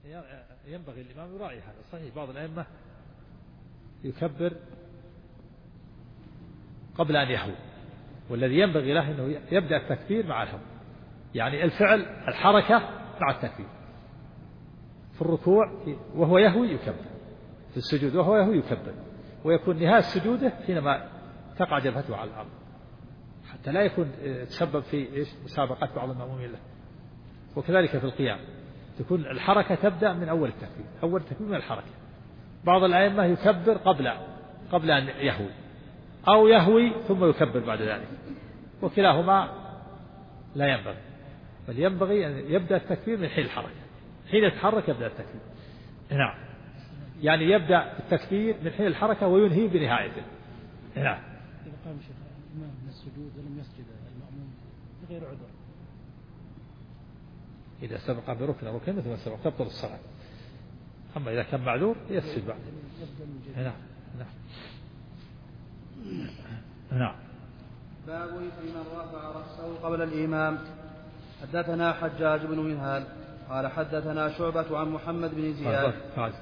ينبغي الإمام يراعي هذا. صحيح بعض الأئمة يكبر قبل أن يهوي، والذي ينبغي له أنه يبدأ التكبير مع الهوي، يعني الفعل الحركة مع التكبير. في الركوع وهو يهوي يكبر، في السجود وهو يهوي يكبر، ويكون نهاية سجوده حينما تقع جبهته على الأرض، حتى لا يكون تسبب في مسابقة بعض المأمومين له. وكذلك في القيام تكون الحركة تبدأ من أول التكبير، أول التكبير من الحركة. بعض الأئمة يكبر قبل أن يهوي، أو يهوي ثم يكبر بعد ذلك، وكلاهما لا ينبغي، بل ينبغي أن يبدأ التكبير من حين الحركة، حين يتحرك يبدأ التكبير. نعم، يعني يبدأ التكبير من حين الحركة وينهي بنهايته. نعم. إذا قام شيخ الإمام من السجود ولم يسجد المأموم بغير عذر، إذا سبق بركن مثل ما سبق تبطل الصلاة. أما إذا كان معذور يسجد بعد. نعم. نعم. باب إثم من رفع رأسه قبل الإمام. حدثنا حجاج بن منهال قال حدثنا شعبة عن محمد بن زياد.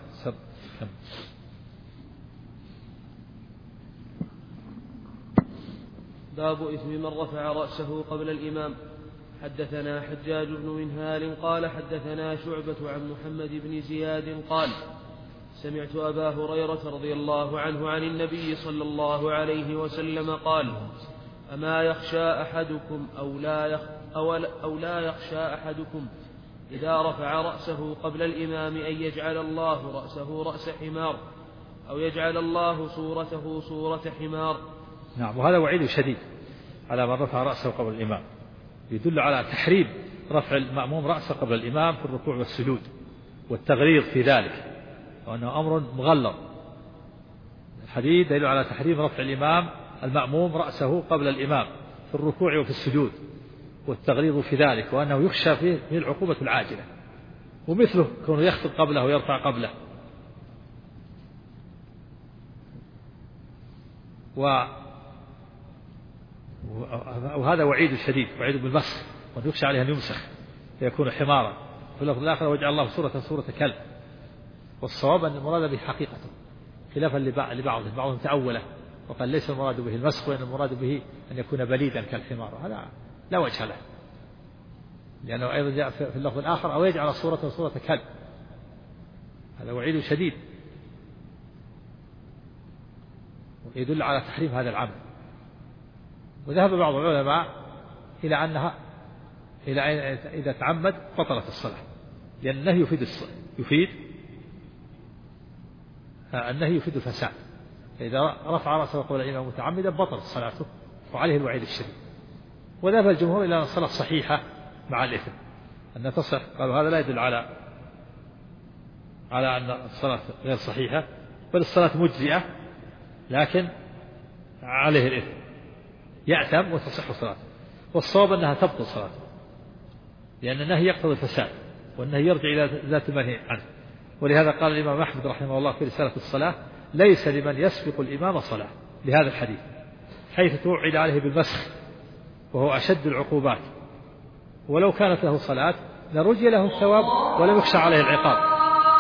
باب إثم من رفع رأسه قبل الإمام. حدثنا حجاج بن منهال قال حدثنا شعبة عن محمد بن زياد قال سمعت أبا هريرة رضي الله عنه عن النبي صلى الله عليه وسلم قال أما يخشى أحدكم أو لا يخشى أحدكم إذا رفع رأسه قبل الإمام أن يجعل الله رأسه رأس حمار أو يجعل الله صورته صورة حمار. نعم. وهذا وعيد شديد على من رفع رأسه قبل الإمام، يدل على تحريم رفع المأموم رأسه قبل الإمام في الركوع والسجود والتغليظ في ذلك، وأنه أمر مغلظ. الحديث دليل على تحريم رفع الإمام المأموم رأسه قبل الإمام في الركوع وفي السجود والتغليظ في ذلك، وأنه يخشى فيه العقوبة العاجلة، ومثله كونه يخطب قبله ويرفع قبله. وهذا وعيد شديد، وعيد بالمسخ، ويخشى عليه أن يمسخ فيكون حمارا. في اللفظ الآخر وجعل الله صورة كلب. والصواب أن المراد به حقيقته، خلافا لبعضهم تأوله وقال ليس المراد به المسخ، وإن المراد به أن يكون بليدا كالحمار، هذا لا وجه له، لأنه أيضا جاء في اللفظ الآخر أو يجعل صورة كلب. هذا وعيد شديد يدل على تحريم هذا العمل. وذهب بعض العلماء إلى أنها إذا تعمد بطلت الصلاة، لأن النهي يفيد الفساد. فإذا رفع رأسه قبل الإمام متعمدا بطلت صلاته وعليه الوعيد الشديد. وذهب الجمهور إلى أن الصلاة صحيحة مع الإثم، أن تصح. قالوا هذا لا يدل على أن الصلاة غير صحيحة، بل الصلاة مجزئة لكن عليه الإثم، يأثم وتصح صلاته. والصواب أنها تبطل صلاته، لأن النهي يقتضي الفساد، والنهي يرجع إلى ذات المنهي عنه. ولهذا قال الإمام أحمد رحمه الله في رسالة الصلاة ليس لمن يسبق الإمام صلاة، لهذا الحديث، حيث توعد عليه بالمسخ وهو أشد العقوبات، ولو كانت له صلاة لرجي له الثواب ولم يخشى عليه العقاب.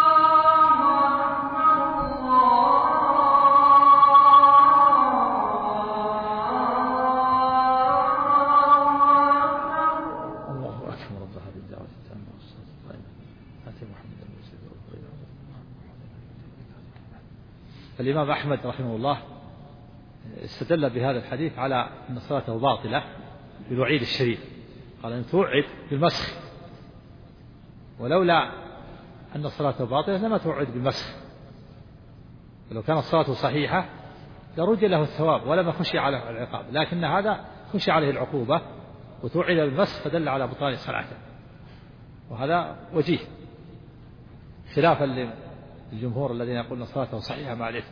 الإمام أحمد رحمه الله استدل بهذا الحديث على أن صلاته باطلة بالوعيد الشديد، قال أن توعد بالمسخ، ولولا أن صلاته باطلة لما توعد بالمسخ. ولو كانت صلاته صحيحة لرجى له الثواب ولما خشي على العقاب، لكن هذا خشي عليه العقوبة وتوعد بالمسخ فدل على بطلان صلاته، وهذا وجيه خلافا للجمهور الذين يقولون صلاته صحيحة مع الإثم.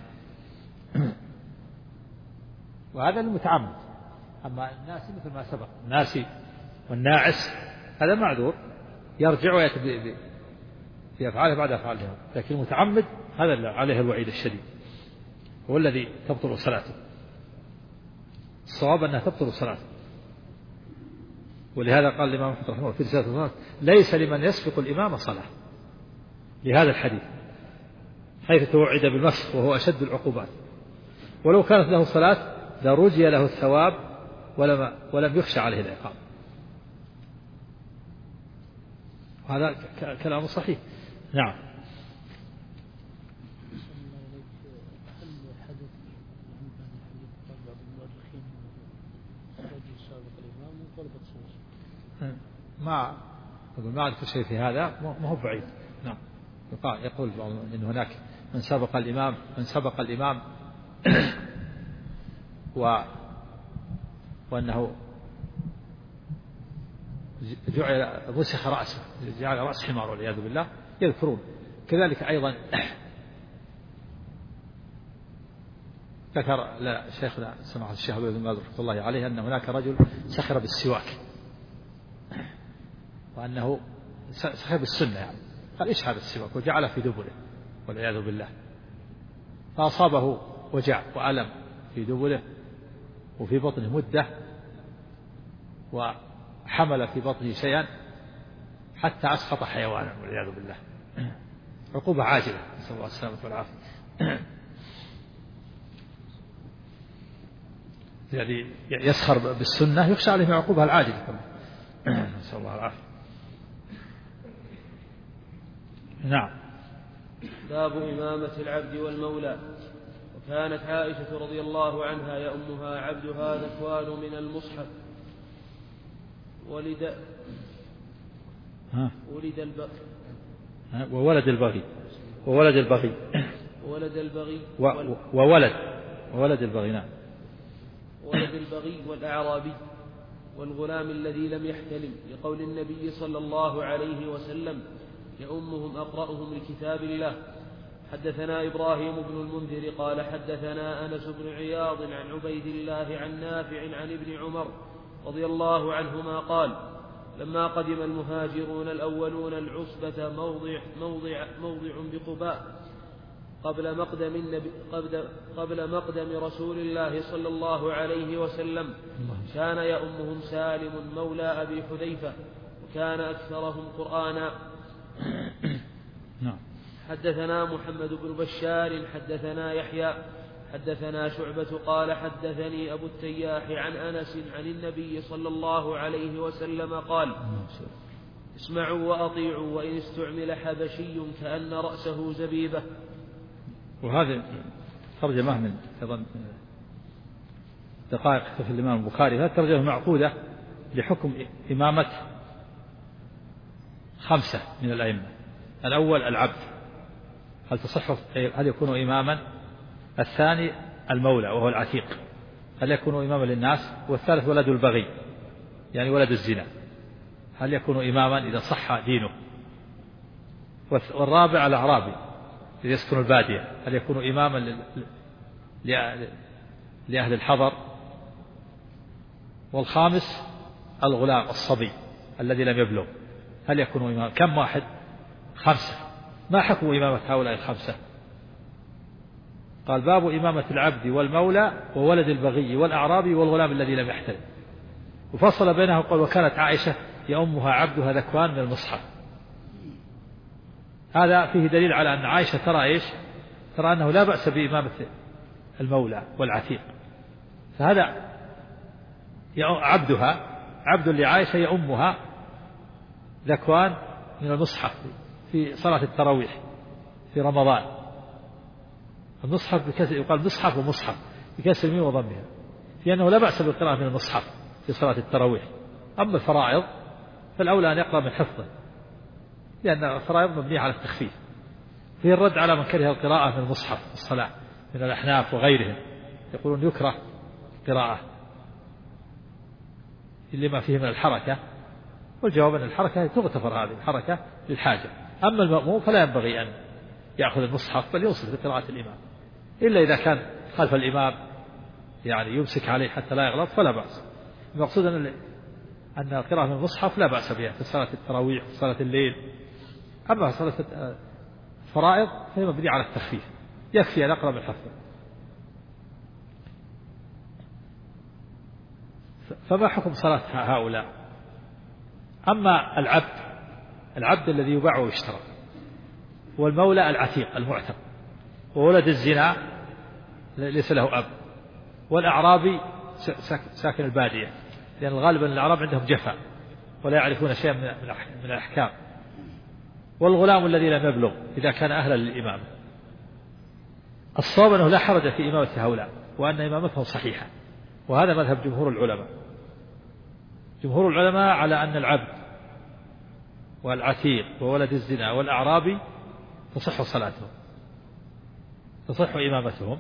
وهذا المتعمد. أما الناسي مثل ما سبق، الناسي والناعس هذا معذور يرجع ويأتي بأفعاله بعد أفعالهم، لكن المتعمد هذا عليه الوعيد الشديد، هو الذي تبطل صلاته. الصواب أنها تبطل صلاته. ولهذا قال الإمام أحمد رحمه الله في رسالة الصلاة ليس لمن يسبق الإمام صلاة، لهذا الحديث حيث توعد بالمسخ وهو أشد العقوبات. ولو كانت له صلاة لرجي له الثواب ولم يخشى عليه العقاب. هذا كلام صحيح. نعم. ما أعرف شيء في هذا، ما هو بعيد. نعم. يقول إن هناك من سبق الإمام وأنه جعل مسخ رأسه، جعل رأس حمار والعياذ بالله، يذكرون. كذلك أيضا ذكر شيخنا سماحة الشيخ عبد العزيز رحمة الله عليه أن هناك رجل سخر بالسواك، وأنه سخر بالسنة، يعني قال إيش هذا السواك، وجعله في دبره والعياذ بالله، فأصابه وجع وألم في دبره وفي بطنه مدة، وحمل في بطنه شيئا حتى أسقط حيوانا والعياذ بالله. عقوبة عاجلة، نسأل الله السلامة والعافية. الذي يسخر بالسنة يخشى عليه من عقوبها العاجلة، نسأل الله العافية. نعم. باب إمامة العبد والمولى. وكانت عائشة رضي الله عنها يأمها عبدها ذكوان من المصحف وولد البغي نعم. ولد البغي والأعرابي والغلام الذي لم يحتلم، لقول النبي صلى الله عليه وسلم: يؤمهم أقرأهم لكتاب الله. حدثنا إبراهيم بن المنذر قال حدثنا أنس بن عياض عن عبيد الله عن نافع عن ابن عمر رضي الله عنهما قال: لما قدم المهاجرون الأولون العصبة موضع بقباء قبل مقدم رسول الله صلى الله عليه وسلم، كان يؤمهم سالم مولى أبي حذيفة، وكان أكثرهم قرآنا. حدثنا محمد بن بشار حدثنا يحيى حدثنا شعبة قال حدثني أبو التياح عن أنس عن النبي صلى الله عليه وسلم قال: اسمعوا وأطيعوا وإن استعمل حبشي كأن رأسه زبيبة. وهذا ترجمة من أيضا دقائق في الإمام البخاري، هذه ترجمة معقودة لحكم إمامة 5 من الأئمة. الأول العبد، هل يكون إماما؟ الثاني المولى وهو العتيق، هل يكون إماما للناس؟ والثالث ولد البغي، يعني ولد الزنا، هل يكون إماما إذا صح دينه؟ والرابع الأعرابي الذي يسكن البادية، هل يكون إماما لأهل الحضر؟ والخامس الغلام الصبي الذي لم يبلغ، هل يكون إماما؟ كم واحد؟ 5. ما حكم إمامة هؤلاء 5؟ قال: باب إمامة العبد والمولى وولد البغي والأعرابي والغلام الذي لم يحتلم. وفصل بينه قال: وكانت عائشة يأمها عبدها ذكوان من المصحف. هذا فيه دليل على أن عائشة ترى أنه لا بأس بإمامة المولى والعتيق، فهذا عبد لعائشة يأمها ذكوان من المصحف في صلاة التراويح في رمضان. المصحف بكسر، يقال مصحف ومصحف بكسر الميم وضمها، في أنه لا بأس بالقراءة من المصحف في صلاة التراويح. أما الفرائض فالأولى أن يقرأ من حفظه، لأن الفرائض مبنية على التخفيف. فيه الرد على من كره القراءة من المصحف في الصلاة من الأحناف وغيرهم، يقولون يكره قراءة لما فيه من الحركة، والجواب أن الحركة تغتفر، هذه الحركة للحاجة. أما المأموم فلا ينبغي أن يأخذ المصحف بل ينصت لقراءة الإمام، إلا إذا كان خلف الإمام يعني يمسك عليه حتى لا يغلط فلا بأس. المقصود أن القراءة من المصحف لا بأس بها في صلاة التراويح في صلاة الليل. أما صلاة الفرائض فهي مبنية على التخفيف، يكفي أن أقرأ من حفظه. فما حكم صلاة هؤلاء؟ أما العبد الذي يباع ويشترى، والمولى العتيق المعتق، وولد الزنا ليس له أب، والأعرابي ساكن البادية، لأن الغالب أن الأعراب عندهم جفا ولا يعرفون شيئا من الأحكام، والغلام الذي لم يبلغ إذا كان أهلا للإمامة. الصواب أنه لا حرج في إمامة هؤلاء، وأن إمامتهم صحيحة، وهذا مذهب جمهور العلماء. جمهور العلماء على أن العبد والعتيق وولد الزنا والأعرابي تصح صلاتهم، تصح إمامتهم.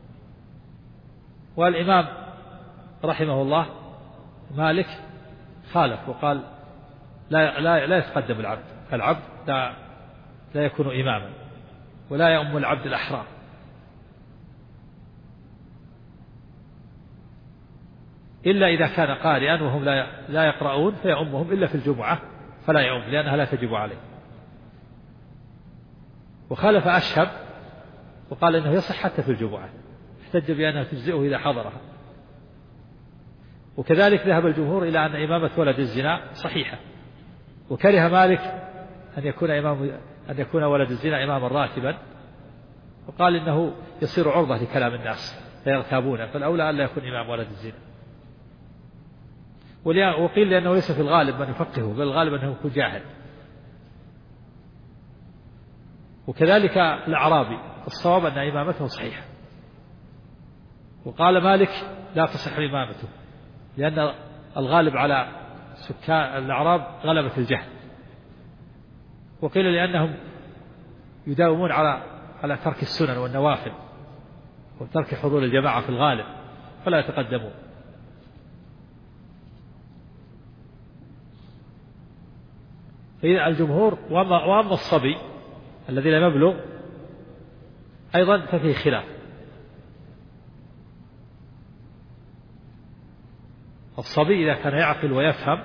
والإمام رحمه الله مالك خالف وقال لا يتقدم العبد لا يكون إماما، ولا يؤم العبد الأحرار، إلا إذا كان قارئا وهم لا يقرؤون فيؤمهم إلا في الجمعة فلا يؤم لأنها لا تجب عليه. وخالف أشهب وقال إنه يصح حتى في الجمعة، احتج بأنها تجزئه إذا حضرها. وكذلك ذهب الجمهور إلى أن إمامة ولد الزنا صحيحة، وكره مالك أن يكون ولد الزنا إماما راتبا، وقال إنه يصير عرضة لكلام الناس فيرتابونه، فالأولى أن لا يكون إمام ولد الزنا. وقيل لأنه ليس في الغالب من يفقهه، بل الغالب أنه يكون جاهل. وكذلك الأعرابي الصواب أن إمامته صحيحة، وقال مالك لا تصح إمامته لأن الغالب على سكان الأعراب غلبة الجهل، وقيل لأنهم يداومون على ترك السنن والنوافل وترك حضور الجماعة في الغالب فلا يتقدمون. فإذا الجمهور وأما الصبي الذي لم يبلغ أيضا ففيه خلاف. الصبي إذا كان يعقل ويفهم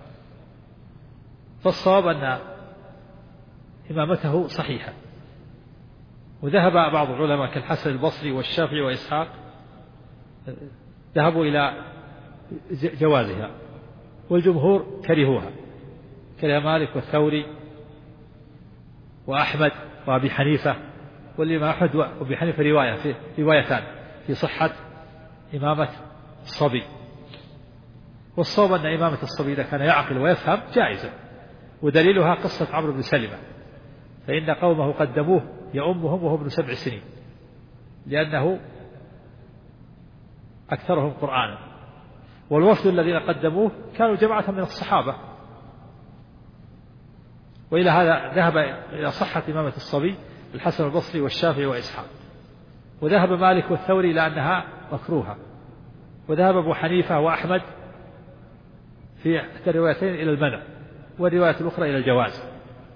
فالصواب أن إمامته صحيحة، وذهب بعض العلماء كالحسن البصري والشافعي وإسحاق ذهبوا إلى جوازها، والجمهور كرهوها، كره مالك والثوري وأحمد وأبي حنيفة. والإمام أحمد وأبي حنيفة روايتان في صحة إمامة الصبي. والصواب أن إمامة الصبي إذا كان يعقل ويفهم جائزة، ودليلها قصة عمرو بن سلمة، فإن قومه قدموه يؤمهم وهو ابن 7 سنين لأنه أكثرهم قرآنا، والوفد الذين قدموه كانوا جماعة من الصحابة. وإلى هذا ذهب إلى صحة إمامة الصبي الحسن البصري والشافعي وإسحاق، وذهب مالك والثوري إلى أنها مكروهة، وذهب أبو حنيفة وأحمد في إحدى الروايتين إلى المنع، والرواية الأخرى إلى الجواز.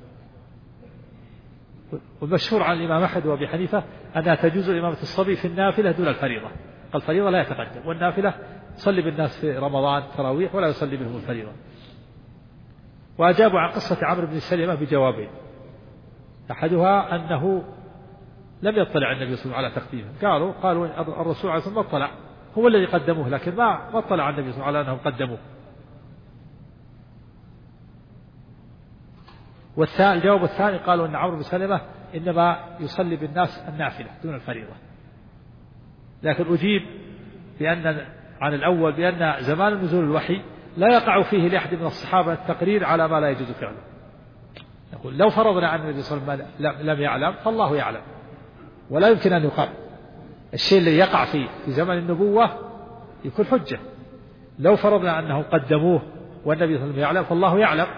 والمشهور عن الإمام أحمد وأبي حنيفة أنها تجوز إمامة الصبي في النافلة دون الفريضة، الفريضة لا يتقدم، والنافلة يصلي بالناس في رمضان تراويح ولا يصلي بهم الفريضة. وأجابوا عن قصة عمرو بن سلمة بجوابين، أحدها أنه لم يطلع النبي صلى الله عليه وسلم على تقديمه، قالوا الرسول عليه الصلاة والسلام ما اطلع، هو الذي قدموه، لكن ما اطلع النبي صلى الله عليه وسلم أنهم قدموه. الجواب الثاني قالوا أن عمرو بن سلمة إنما يصلي بالناس النافلة دون الفريضة، لكن أجيب عن الأول بأن زمان نزول الوحي لا يقع فيه لأحد من الصحابة التقرير على ما لا يجوز فعله. نقول لو فرضنا أن النبي صلى الله عليه وسلم لم يعلم فالله يعلم، ولا يمكن أن يقال الشيء الذي يقع فيه في زمن النبوة يكون حجة. لو فرضنا أنهم قدموه والنبي صلى الله عليه وسلم يعلم فالله يعلم.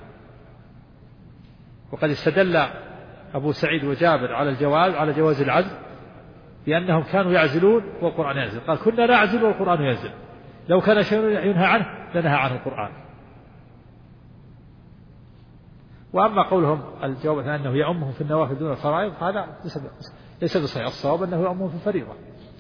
وقد استدل أبو سعيد وجابر على جواز العزل بأنهم كانوا يعزلون والقرآن ينزل، قال كنا نعزل والقرآن ينزل، لو كان شيء ينهى عنه لنهى عنه القرآن. وأما قولهم الجواب أنه يؤمهم في النوافل دون الفرائض هذا ليس بصحيح، الصواب أنه يؤمهم في الفريضة.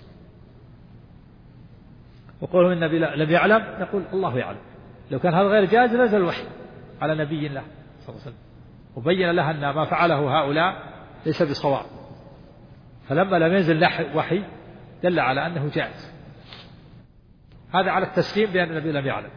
وقولهم النبي لم يعلم، نقول الله يعلم، لو كان هذا غير جائز نزل الوحي على نبي الله صلى الله عليه وسلم وبين لها أن ما فعله هؤلاء ليس بصواب، فلما لم ينزل وحي دل على أنه جائز. هذا على التسليم بأن النبي لم يعلم،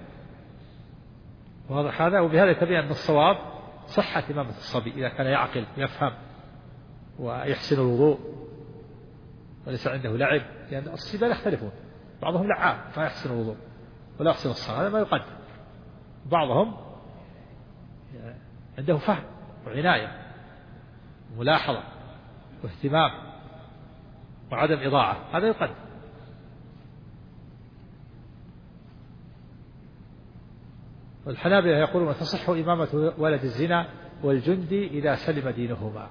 واضح هذا. وبهذا يتبين أن الصواب صحة إمامة الصبي إذا كان يعقل ويفهم ويحسن الوضوء وليس عنده لعب، لأن الصبيان يختلفون، بعضهم لعاب ما يحسن الوضوء ولا يحسن الصلاة، هذا ما يقدم. بعضهم عنده فهم وعناية وملاحظة واهتمام وعدم إضاعة، هذا يقدم. والحنابلة يقولون تصح إمامة ولد الزنا والجندي إذا سلم دينهما.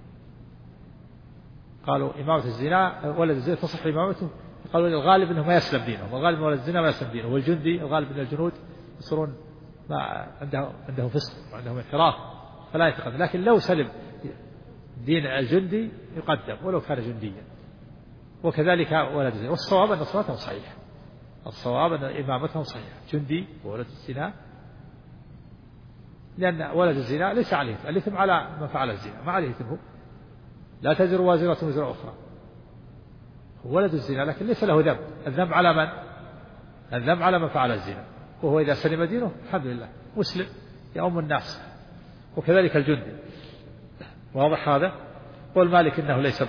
قالوا إمامة الزنا ولد الزنا تصح إمامته، قالوا الغالب أنه ما يسلم دينه، والغالب أن ولد الزنا ما يسلم دينه، والجندي الغالب أن الجنود يصيرون ما عندهم فسق وعندهم انحراف فلا يتقدم، لكن لو سلم دين الجندي يقدم ولو كان جنديا. وكذلك ولد الزنا، والصواب أن صلاتهم صحيحة، الصواب أن إمامتهم صحيحة، جندي وولد الزنا، لأن ولد الزنا ليس عليه الإثم على من فعل الزنا، ما عليه إثمه، لا تزر وازرة وزر أخرى، ولد الزنا لكن ليس له ذنب، الذنب على من؟ الذنب على من فعل الزنا، وهو إذا سلم دينه الحمد لله مسلم يؤم الناس. وكذلك الجندي، واضح هذا؟ والمالك إنه ليس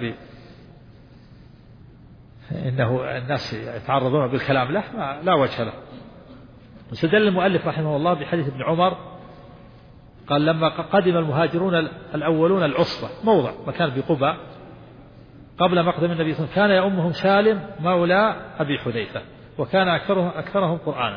إنه الناس يتعرضون بالكلام له لا وجه له. واستدل المؤلف رحمه الله بحديث ابن عمر قال لما قدم المهاجرون الأولون العصبة، موضع مكان بقباء قبل مقدم النبي صلى الله عليه وسلم، كان يؤمهم سالم مولى أبي حذيفة، وكان أكثرهم قرآنا،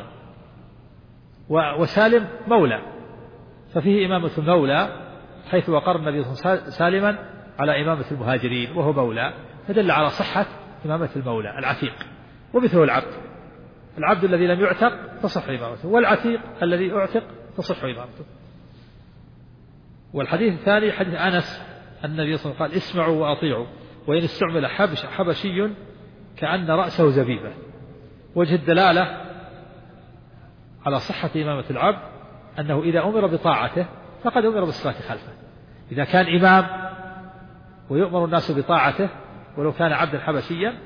وسالم مولى، ففيه إمامة المولى حيث وقر النبي صلى الله عليه وسلم سالما على إمامة المهاجرين وهو مولى، فدل على صحة إمامة المولى العتيق. ومثله العبد الذي لم يعتق تصح إمامته، والعتيق الذي أعتق تصح إمامته. والحديث الثاني حديث أنس أن النبي صلى الله عليه وسلم قال اسمعوا وأطيعوا وإن استعمل حبشي كأن رأسه زبيبة. وجه الدلالة على صحة إمامة العبد أنه إذا أمر بطاعته فقد أمر بالصلاة خلفه، إذا كان إمام ويؤمر الناس بطاعته ولو كان عبدا حبشيا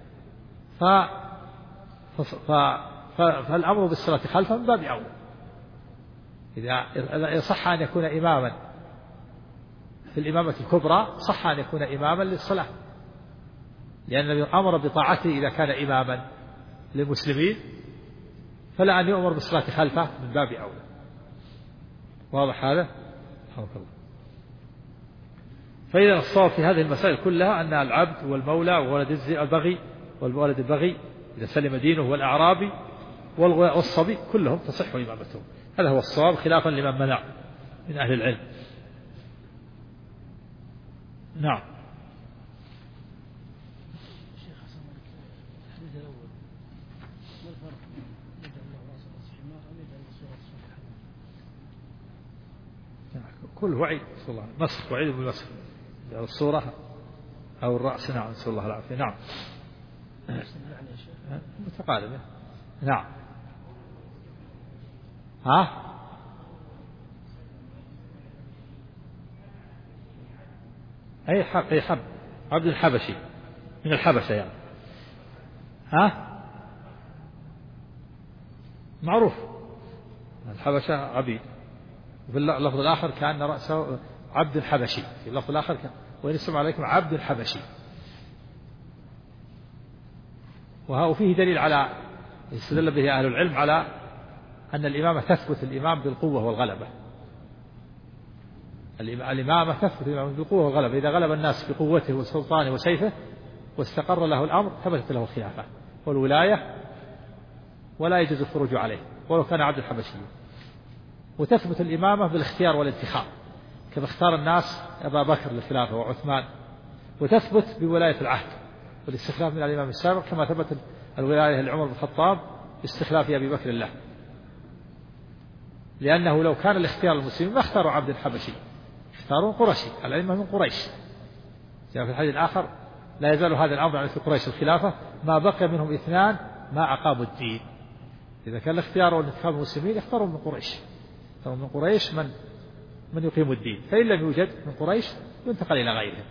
فالأمر بالصلاة خلفه من باب أول. إذا صح أن يكون إماما في الإمامة الكبرى صح أن يكون إماما للصلاة، لأن النبي أمر بطاعته إذا كان إماما للمسلمين، فلا أن يؤمر بالصلاة خلفه من باب أولى. واضح هذا؟ رحمك الله. فإذا الصواب في هذه المسائل كلها أن العبد والمولى وولد البغي والولد البغي إذا سلم دينه والأعرابي والصبي كلهم تصح إمامتهم، هذا هو الصواب خلافا لمن منع من أهل العلم. نعم. الشيخ حسن الحديث الأول ما الفرق يجعل الله رأس حمار أم يجعل صورة حمار؟ كل وعيد نسأل الله مسخ، وعيد بالمسخ، الصورة أو الرأس. نعم نسأل الله العافية. نعم متقاربة. نعم. ها أي حب عبد الحبشي من الحبشة يعني. ها معروف الحبشة عبيد، وفي اللفظ الآخر كأن رأسه عبد الحبشي، في اللفظ الآخر كان وإن استمع عليكم عبد الحبشي. وفيه دليل على استدل به أهل العلم على أن الإمامة تثبت الإمام بالقوة والغلبة. الإمامة تثبت الإمام بالقوة والغلبة، إذا غلب الناس بقوته وسلطانه وسيفه واستقر له الأمر ثبتت له الخلافة والولاية ولا يجوز الخروج عليه ولو كان عبد الحبشي. وتثبت الإمامة بالاختيار والانتخاب كما اختار الناس أبا بكر للخلافة وعثمان، وتثبت بولاية العهد والاستخلاف من الإمام السابق كما ثبت الولاية لعمر بن الخطاب باستخلاف أبي بكر له، لأنه لو كان الاختيار المسلمين ما اختاروا عبد الحبشي، اختاروا قرشي، الأئمة من قريش. جاء في الحديث الآخر لا يزال هذا الأمر يعني في قريش الخلافة ما بقي منهم اثنان ما أقاموا الدين. إذا كان الاختيار والانتخاب المسلمين اختاروا من قريش، اختاروا من قريش من يقيم الدين، فإن لم يوجد من قريش ينتقل إلى غيرهم.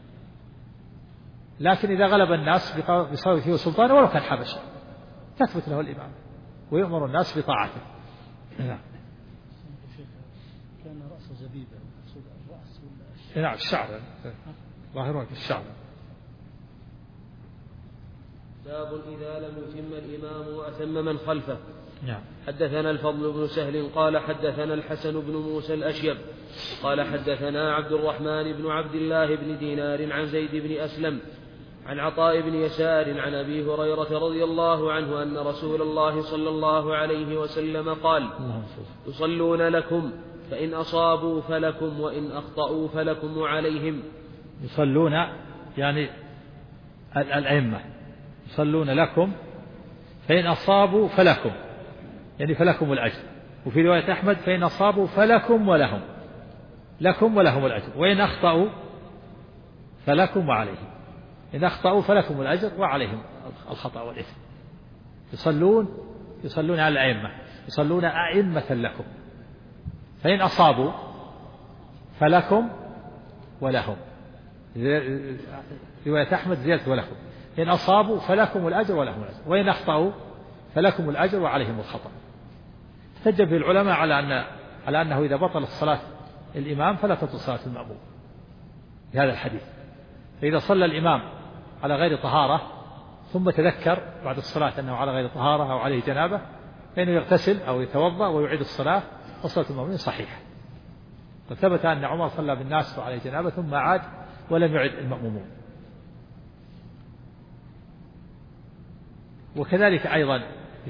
لكن إذا غلب الناس بصوته وسلطانه ولو كان حبشي تثبت له الإمام ويؤمر الناس بطاعته. نعم. كان رأسه زبيبة، الرأس ولا نعم الشعر ظاهرون في الشعب. باب إذا لم يتم الإمام وأتم من خلفه. نعم. حدثنا الفضل بن سهل قال حدثنا الحسن بن موسى الأشيب قال حدثنا عبد الرحمن بن عبد الله بن دينار عن زيد بن أسلم عن عطاء بن يسار عن أبي هريرة رضي الله عنه أن رسول الله صلى الله عليه وسلم قال: يصلون لكم فإن أصابوا فلكم وإن أخطأوا فلكم وعليهم. يصلون يعني الأئمة يصلون لكم فإن أصابوا فلكم، يعني فلكم الأجر. وفي رواية أحمد: فإن أصابوا فلكم ولهم، لكم ولهم الأجر، وإن أخطأوا فلكم وعليهم. إن أخطأوا فلكم الأجر وعليهم الخطأ والإثم. يصلون على الأئمة، يصلون أئمة لكم. فإن أصابوا فلكم ولهم، رواية أحمد زيادة ولكم. إن أصابوا فلكم الأجر ولهم الأجر، وإن أخطأوا فلكم الأجر وعليهم الخطأ. احتج به العلماء على أنه إذا بطلت صلاة الإمام فلا تبطل صلاة المأموم بهذا الحديث. فإذا صلى الإمام على غير طهارة ثم تذكر بعد الصلاة أنه على غير طهارة أو عليه جنابة فإنه يغتسل أو يتوضأ ويعيد الصلاة، وصلاة المأمومين صحيحة. وثبت أن عمر صلى بالناس وعليه جنابة ثم عاد ولم يعد المأمومون. وكذلك أيضا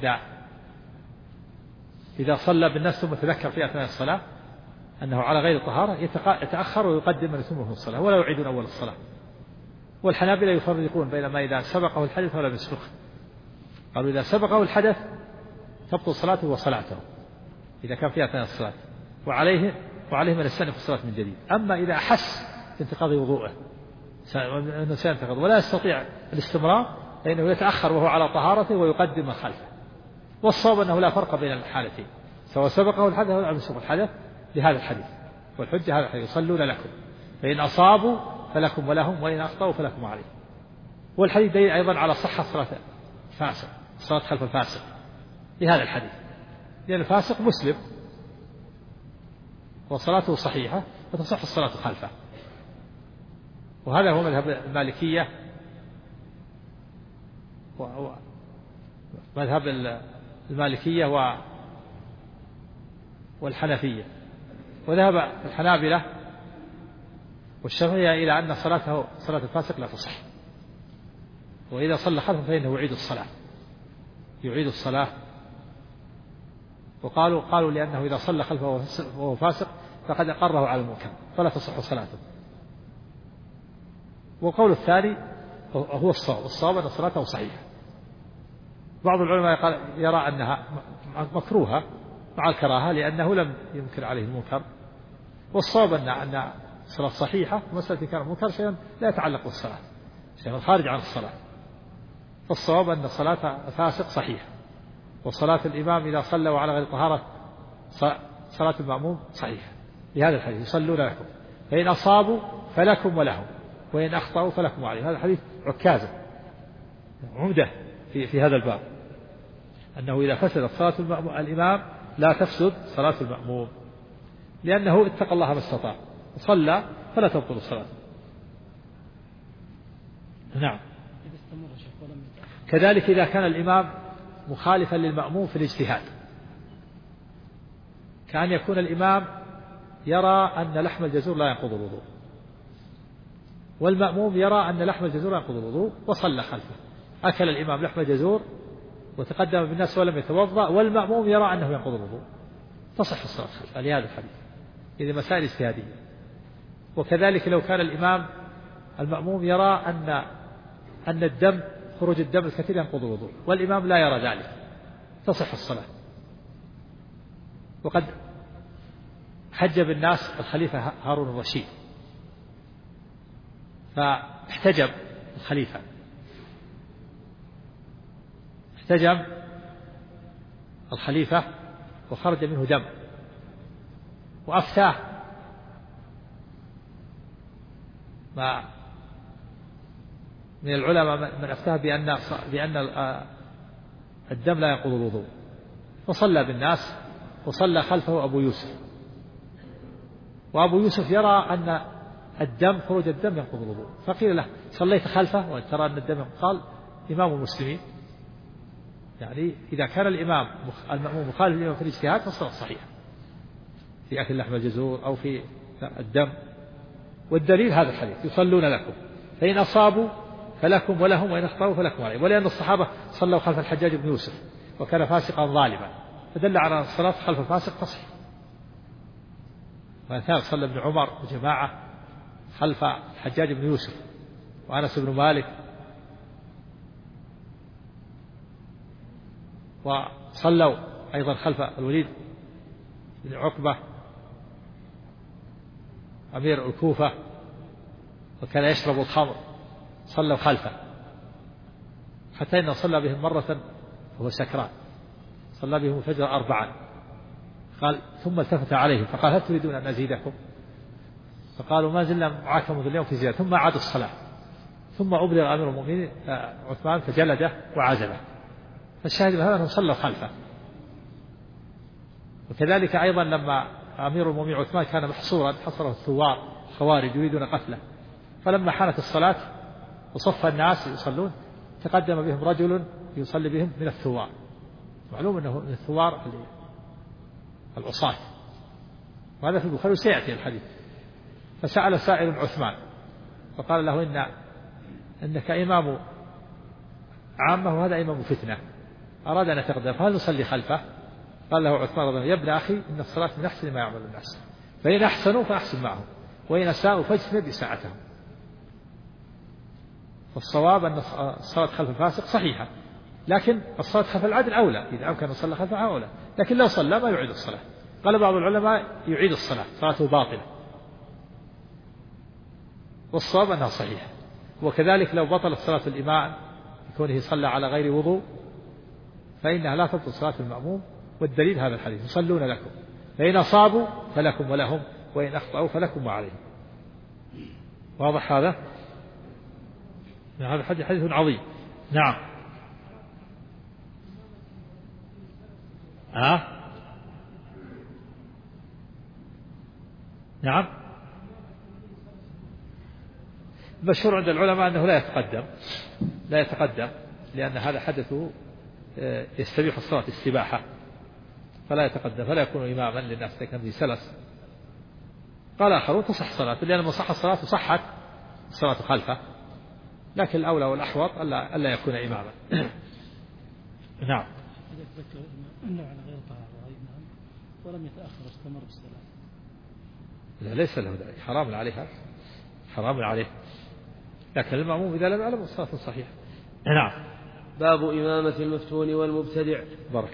إذا صلى بالناس ثم تذكر في أثناء الصلاة أنه على غير طهارة يتأخر ويقدم من يتمه في الصلاة ولا يعيدون أول الصلاة. والحنابلة يفرقون بين ما إذا سبقه الحدث ولم يسبقه. قالوا إذا سبقه الحدث تبطل صلاته وصلاته إذا كان في أثناء الصلاة، وعليه من يستأنف الصلاة من جديد. أما إذا أحس بانتقاض وضوءه أنه سينتقض ولا يستطيع الاستمرار فإنه يتأخر وهو على طهارته ويقدم من خلفه. والصواب أنه لا فرق بين الحالتين، سواء سبقه الحدث أو لم يسبق الحدث، لهذا الحديث. والحجة هذا الحديث: يصلون لكم فإن أصابوا فلكم ولهم وإن أخطأوا فلكم عليهم. والحديث دليل أيضا على صحة صلاة الفاسق، الصلاة خلف الفاسق، لهذا الحديث، لأن الفاسق مسلم وصلاته صحيحة فتصح الصلاة خلفه. وهذا هو مذهب المالكية مذهب المالكية والحنفية. وذهب الحنابلة والشافعية إلى أن صلاة الفاسق لا تصح، وإذا صلى خلفه فإنه يعيد الصلاة. وقالوا لأنه إذا صلى خلفه وهو فاسق فقد أقره على المنكر فلا تصح صلاته. وقول الثاني هو الصواب أن صلاته صحيحة. بعض العلماء يرى أنها مكروهة مع الكراهة لأنه لم ينكر عليه المنكر. والصواب أن الصلاة صحيحة، ومسألة كان المنكر شيئا لا يتعلق بالصلاة، شيئا خارج عن الصلاة. فالصواب أن صلاة الفاسق صحيحة، وصلاة الإمام إذا صلى وعلى غير طهارة صلاة المأموم صحيحة. لهذا الحديث: يصلون لكم فإن أصابوا فلكم ولهم وإن أخطأوا فلكم عليهم. هذا الحديث عكازة عمدة في هذا الباب، أنه إذا فسدت صلاة الإمام لا تفسد صلاة المأموم، لأنه اتقى الله ما استطاع وصلى فلا تبطل الصلاة. نعم. كذلك إذا كان الإمام مخالفا للمأموم في الاجتهاد، كأن يكون الإمام يرى أن لحم الجزور لا ينقض الوضوء، والمأموم يرى أن لحم الجزور لا ينقض الوضوء وصلى خلفه. أكل الإمام لحم الجزور وتقدم بالناس ولم يتوضأ، والمأموم يرى أنه ينقض الوضوء، تصح الصلاة خلفه لهذا الحديث. إذا مسائل اجتهادية. وكذلك لو كان المأموم يرى أن الدم خروج الدم الكثير ينقض الوضوء، والإمام لا يرى ذلك، تصح الصلاة. وقد حجب الناس الخليفة هارون الرشيد، فاحتجب الخليفة، احتجب الخليفة وخرج منه دم، وأفتاه من العلماء من أفتاه بأن الدم لا ينقض الوضوء، فصلى بالناس وصلى خلفه أبو يوسف. وأبو يوسف يرى الدم خروج الدم ينقض الوضوء. فقيل له صليت خلفه وترى أن الدم ينقض؟ قال إمام المسلمين، يعني إذا كان الإمام المأموم مخالف للإمام في الاجتهاد فالصلاة صحيحة في أكل لحم الجزور أو في الدم. والدليل هذا الحديث يصلون لكم فإن أصابوا فلكم ولهم وإن أخطأوا فلكم عليهم. ولأن الصحابة صلوا خلف الحجاج بن يوسف وكان فاسقا ظالما، فدل على الصلاة خلف الفاسق تصح. وكان صلى ابن عمر وجماعة خلف الحجاج بن يوسف وأنس بن مالك، وصلوا أيضا خلف الوليد بن عقبة أمير الكوفة وكان يشرب الخمر، صلوا خلفه حتى إنه صلى بهم مرة وهو سكران، صلى بهم الفجر 4 قال ثم التفت عليهم فقال هل تريدون أن أزيدكم؟ فقالوا ما زلنا معاك منذ اليوم في زيادة. ثم أعادوا الصلاة، ثم أبلغ أمير المؤمنين عثمان فجلده وعزله. فالشاهد بهذا أنهم صلوا خلفه. وكذلك أيضا لما أمير المؤمنين عثمان كان محصورا حصره الثوار خوارج يريدون قتله، فلما حانت الصلاة وصف الناس يصلون تقدم بهم رجل يصلي بهم من الثوار، معلوم أنه من الثوار العصاة، وهذا في البخاري سيأتي الحديث. فسأل سائل عثمان فقال له إنك إمام عامة وهذا إمام فتنة، أراد أن يتقدم فهل نصلي خلفه؟ قال له عثمان رضي الله عنه يا ابن أخي إن الصلاة من أحسن ما يعمل الناس، فإن أحسنوا فأحسن معهم وإن أساءوا فاجتنب إساءتهم. والصواب أن الصلاة خلف الفاسق صحيحة، لكن الصلاة خلف العدل أولى، إذا أمكن أن يصلى خلفها أولى، لكن لو صلى ما يعيد الصلاة. قال بعض العلماء يعيد الصلاة، صلاته باطلة، والصواب أنها صحيحة. وكذلك لو بطلت صلاة الإمام بكونه صلى على غير وضوء فإنها لا تبطل صلاة المأموم، والدليل هذا الحديث يصلون لكم فإن أصابوا فلكم ولهم وإن أخطأوا فلكم وعليهم. واضح هذا؟ هذا حديث عظيم. نعم. نعم. المشهور عند العلماء أنه لا يتقدم لأن هذا حدثه يستبيح الصلاة استباحة، فلا يتقدم فلا يكون إماما للناس لكن به سلس. قال آخرون تصح صلاته، لأن من صح الصلاة صحت الصلاة خلفه، لكن الأولى والأحوط ألا يكون إماما. نعم. إذا تذكر أنه على غير طهارة ولم يتأخر استمر بالصلاة، لا ليس له ذلك، حرام عليه، لكن المأموم إذا لم يعلم الصلاة صحيحة. نعم. باب إمامة المفتون والمبتدع. بارك.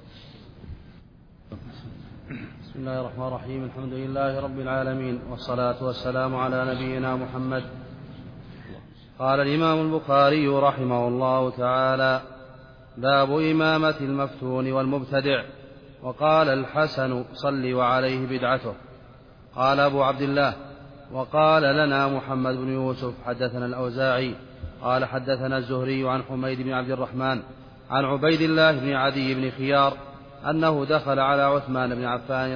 بسم الله الرحمن الرحيم، الحمد لله رب العالمين، والصلاة والسلام على نبينا محمد. قال الإمام البخاري رحمه الله تعالى: باب إمامة المفتون والمبتدع. وقال الحسن: صل وعليه بدعته. قال أبو عبد الله: وقال لنا محمد بن يوسف حدثنا الأوزاعي قال حدثنا الزهري عن حميد بن عبد الرحمن عن عبيد الله بن عدي بن خيار أنه دخل على عثمان بن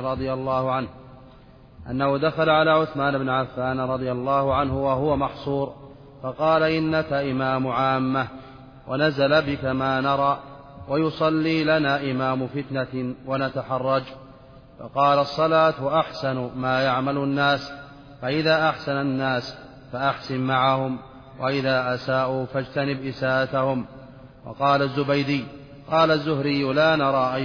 عفان رضي الله عنه وهو محصور، فقال: إنك إمام عامة ونزل بك ما نرى، ويصلي لنا إمام فتنة ونتحرج. فقال: الصلاة أحسن ما يعمل الناس، فإذا أحسن الناس فأحسن معهم، وإذا أساءوا فاجتنب إساءتهم. وقال الزبيدي: قال الزهري: لا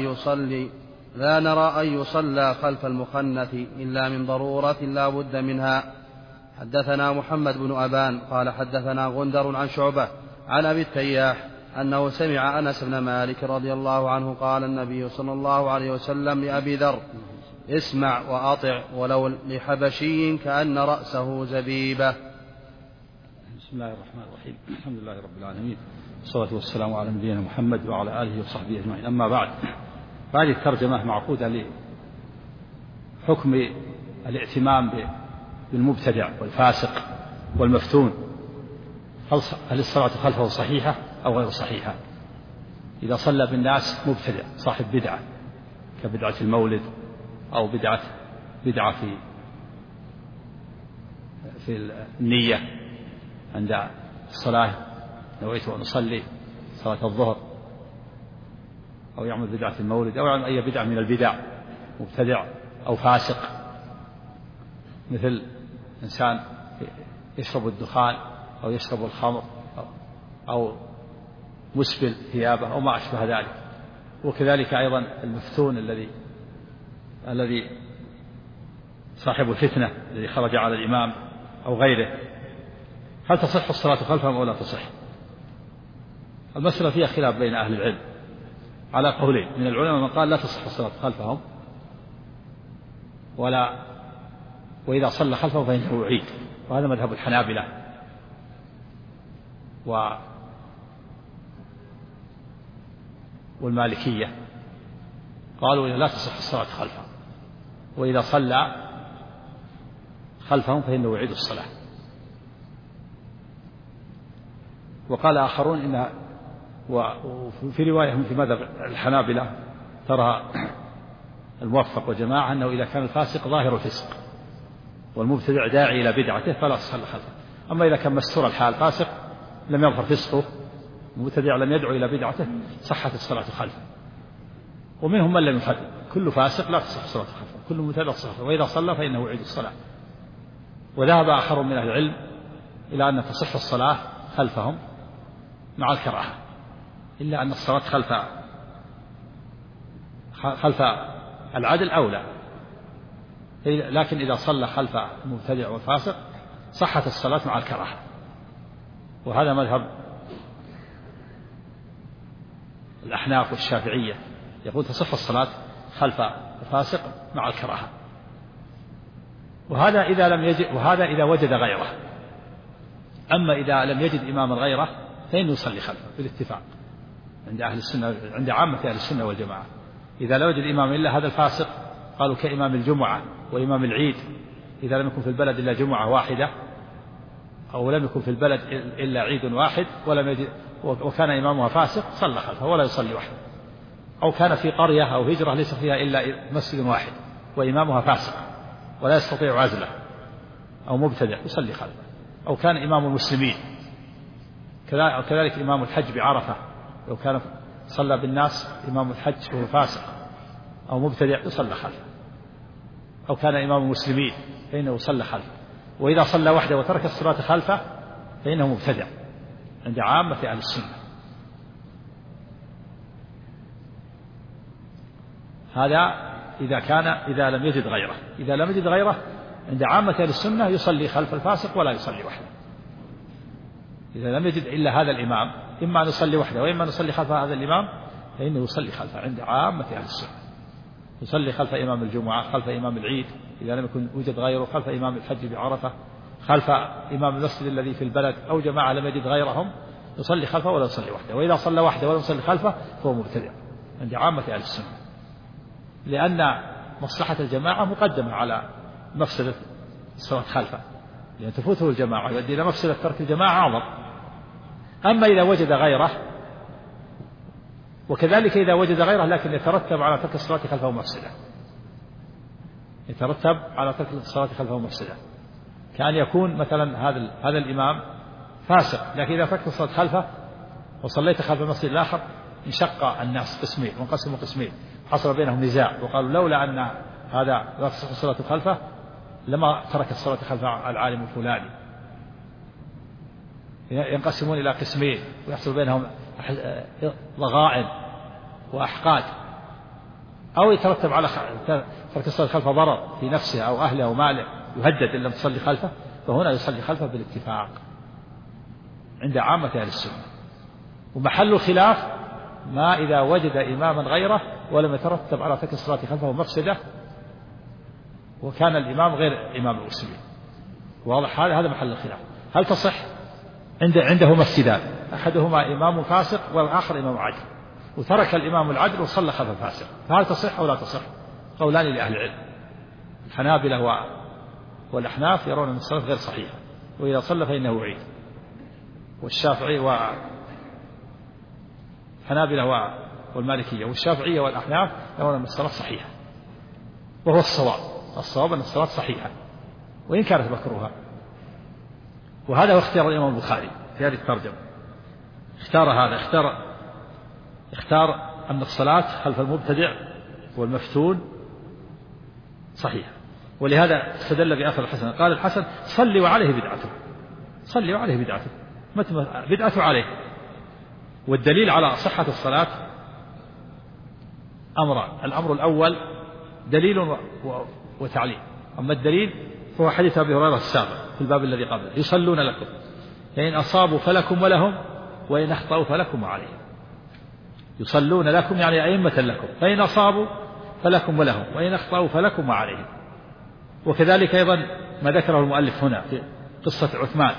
نرى أن يصلى خلف المخنث إلا من ضرورة لا بد منها. حدثنا محمد بن أبان قال حدثنا غندر عن شعبة عن أبي التياح أنه سمع أنس بن مالك رضي الله عنه قال: النبي صلى الله عليه وسلم لأبي ذر: اسمع وأطع ولو لحبشي كأن رأسه زبيبة. بسم الله الرحمن الرحيم، الحمد لله رب العالمين، والصلاة والسلام على نبينا محمد وعلى آله وصحبه أجمعين. أما بعد، هذه الترجمة معقودة لحكم الاهتمام بالمبتدع والفاسق والمفتون، هل الصلاة خلفه صحيحة أو غير صحيحة؟ إذا صلى بالناس مبتدع صاحب بدعة كبدعة المولد أو بدعة في مثل النية عند الصلاة، نويت أن أصلي صلاة الظهر، أو يعمل بدعة المولد، أو يعمل أي بدعة من البدع، مبتدع أو فاسق، مثل إنسان يشرب الدخان أو يشرب الخمر أو مسبل ثيابه أو ما أشبه ذلك. وكذلك أيضا المفتون الذي صاحب الفتنة الذي خرج على الإمام أو غيره، هل تصح الصلاة خلفهم أو لا تصح؟ المسألة فيها خلاف بين أهل العلم على قولين. من العلماء من قال لا تصح الصلاة خلفهم وإذا صلى خلفهم فإنه يعيد، وهذا مذهب الحنابلة والمالكية، قالوا لا تصح الصلاة خلفهم، وإذا صلى خلفهم فإنه يعيد الصلاة. وقال آخرون إنها، وفي رواية في مذهب الحنابلة ترى الموفق وجماعة أنه إذا كان الفاسق ظاهر الفسق والمبتدع داعي إلى بدعته فلا تصلى خلفه. أما إذا كان مستور الحال فاسق لم يظهر فسقه، المبتدع لم يدعو إلى بدعته، صحت الصلاة خلفه. ومنهم من لم يفرق، كل فاسق لا تصح الصلاة خلفه، كل مبتدع تصح خلفه، وإذا صلى فإنه يعيد الصلاة. وذهب آخر من أهل العلم إلى أن تصح الصلاة خلفهم مع الكراهة، إلا أن الصلاة خلف العدل أولى، لكن إذا صلى خلف المبتدع والفاسق صحت الصلاة مع الكراهة. وهذا مذهب الأحناف والشافعية، يقول تصح الصلاة خلف الفاسق مع الكراهة. وهذا إذا وجد غيره. أما إذا لم يجد إماما غيره فإنه يصلي خلفه بالاتفاق عند أهل السنة، عند عامة أهل السنة والجماعة. إذا لا يوجد إمام إلا هذا الفاسق، قالوا كإمام الجمعة وإمام العيد، إذا لم يكن في البلد إلا جمعة واحدة، أو لم يكن في البلد إلا عيد واحد ولم يجد وكان إمامها فاسق، صلى خلفه ولا يصلي وحده. أو كان في قرية أو هجرة ليس فيها إلا مسجد واحد وإمامها فاسق ولا يستطيع عزله أو مبتدع، يصلي خلفه. أو كان إمام المسلمين، كذلك إمام الحج بعرفة، لو كان صلى بالناس إمام الحج وهو فاسق أو مبتدع يصلى خلفه. أو كان إمام المسلمين فإنه يصلى خلفه. وإذا صلى وحده وترك الصلاة خلفه فإنه مبتدع عند عامة أهل السنة. هذا إذا لم يجد غيره. إذا لم يجد غيره عند عامة أهل السنة يصلي خلف الفاسق ولا يصلي وحده. إذا لم يجد إلا هذا الإمام، إما أن يصلي وحده وإما أن يصلي خلف هذا الإمام، فإنه يصلي خلفه عند عامة أهل السنة. يصلي خلف إمام الجمعة، خلف إمام العيد إذا لم يكن يوجد غيره، خلف إمام الحج بعرفة، خلف إمام المسجد الذي في البلد، أو جماعة لم يجد غيرهم يصلي خلفه ولا يصلي وحده. وإذا صلى وحده ولا يصلي خلفه فهو مبتدع عند عامة أهل السنة، لأن مصلحة الجماعة مقدمة على مفسدة الصلاة خلفه، لأن تفوته الجماعة يؤدي إلى مفسدة ترك الجماعة أعظم. أما إذا وجد غيره، وكذلك إذا وجد غيره لكن يترتب على ترك الصلاة خلفه مفسدة، يترتب على ترك الصلاة خلفه مفسدة، كأن يكون مثلا هذا الإمام فاسق، لكن إذا تركت الصلاة خلفه وصليت خلف المسجد الآخر انشق الناس قسمين وانقسموا قسمين، حصل بينهم نزاع، وقالوا لولا أن هذا لا تصح الصلاة خلفه لما ترك الصلاة خلف العالم الفلاني. ينقسمون إلى قسمين ويحصل بينهم ضغائن وأحقاد، أو يترتب على ترك الصلاة خلفه ضرر في نفسه أو أهله أو ماله، يهدد إن لم تصلي خلفه، فهنا يصلي خلفه بالاتفاق عند عامة أهل السنة. ومحل الخلاف ما إذا وجد إماما غيره ولم يترتب على ترك الصلاة خلفه مفسدة، وكان الإمام غير إمام المسلمين. واضح؟ هذا محل الخلاف. هل تصح؟ عنده مسجدان، أحدهما إمام فاسق والآخر إمام عدل، وترك الإمام العدل وصلى خلف الفاسق، فهل تصح أو لا تصح؟ قولان لأهل العلم. الحنابلة والأحناف يرون أن الصلاة غير صحيحة، وإذا صلى فإنه يعيد. والشافعي والحنابلة والمالكية والشافعية والأحناف يرون أن الصلاة صحيحة، وهو الصواب أن الصلاة صحيحة وإن كانت مكروهة. وهذا هو اختيار الإمام البخاري في هذه الترجمة، اختار هذا، اختار أن الصلاة خلف المبتدع والمفتون صحيح. ولهذا استدل بأثر الحسن، قال الحسن صلي وعليه بدعته، صلي وعليه بدعته، بدعته عليه. والدليل على صحة الصلاة أمران، الأمر الأول دليل وتعليم، أما الدليل فهو حديث أبي هريرة السابق في الباب الذي قبله، يصلون لكم فإن أصابوا فلكم ولهم وإن أخطأوا فلكم وعليهم. يصلون لكم يعني أئمة لكم، فإن أصابوا فلكم ولهم وإن أخطأوا فلكم وعليهم. وكذلك أيضا ما ذكره المؤلف هنا في قصة عثمان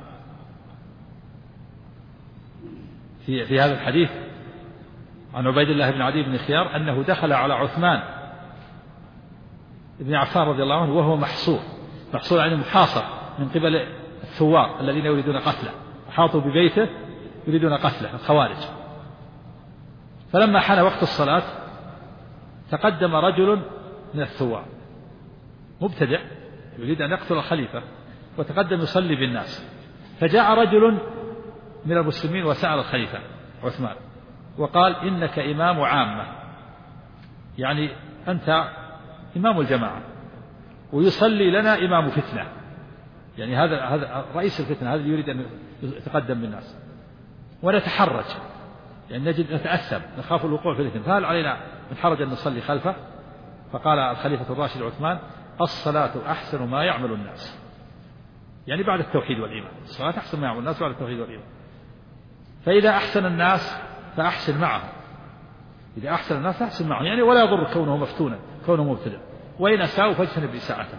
في هذا الحديث عن عبيد الله بن عدي بن خيار أنه دخل على عثمان بن عفان رضي الله عنه وهو محصور يعني محاصر من قبل الثوار الذين يريدون قتله، أحاطوا ببيته يريدون قتله الخوارج. فلما حان وقت الصلاة تقدم رجل من الثوار مبتدع يريد أن يقتل الخليفة، وتقدم يصلي بالناس، فجاء رجل من المسلمين وسأل الخليفة عثمان وقال إنك إمام عامة، يعني أنت إمام الجماعة ويصلي لنا إمام فتنة، يعني هذا رئيس الفتنة، هذا يريد أن يتقدم بالناس، ونتحرج يعني نجد نتأثم نخاف الوقوع في الإثم، فهل علينا من حرج أن نصلي خلفه؟ فقال الخليفة الراشد عثمان الصلاة أحسن ما يعمل الناس، يعني بعد التوحيد والإيمان، الصلاة أحسن ما يعمل الناس بعد التوحيد والإيمان، فإذا أحسن الناس فأحسن معهم، إذا أحسن الناس فأحسن معهم، يعني ولا يضر كونه مفتونا كونه مبتدع، وإن أساءوا فاجتنب إساءتهم.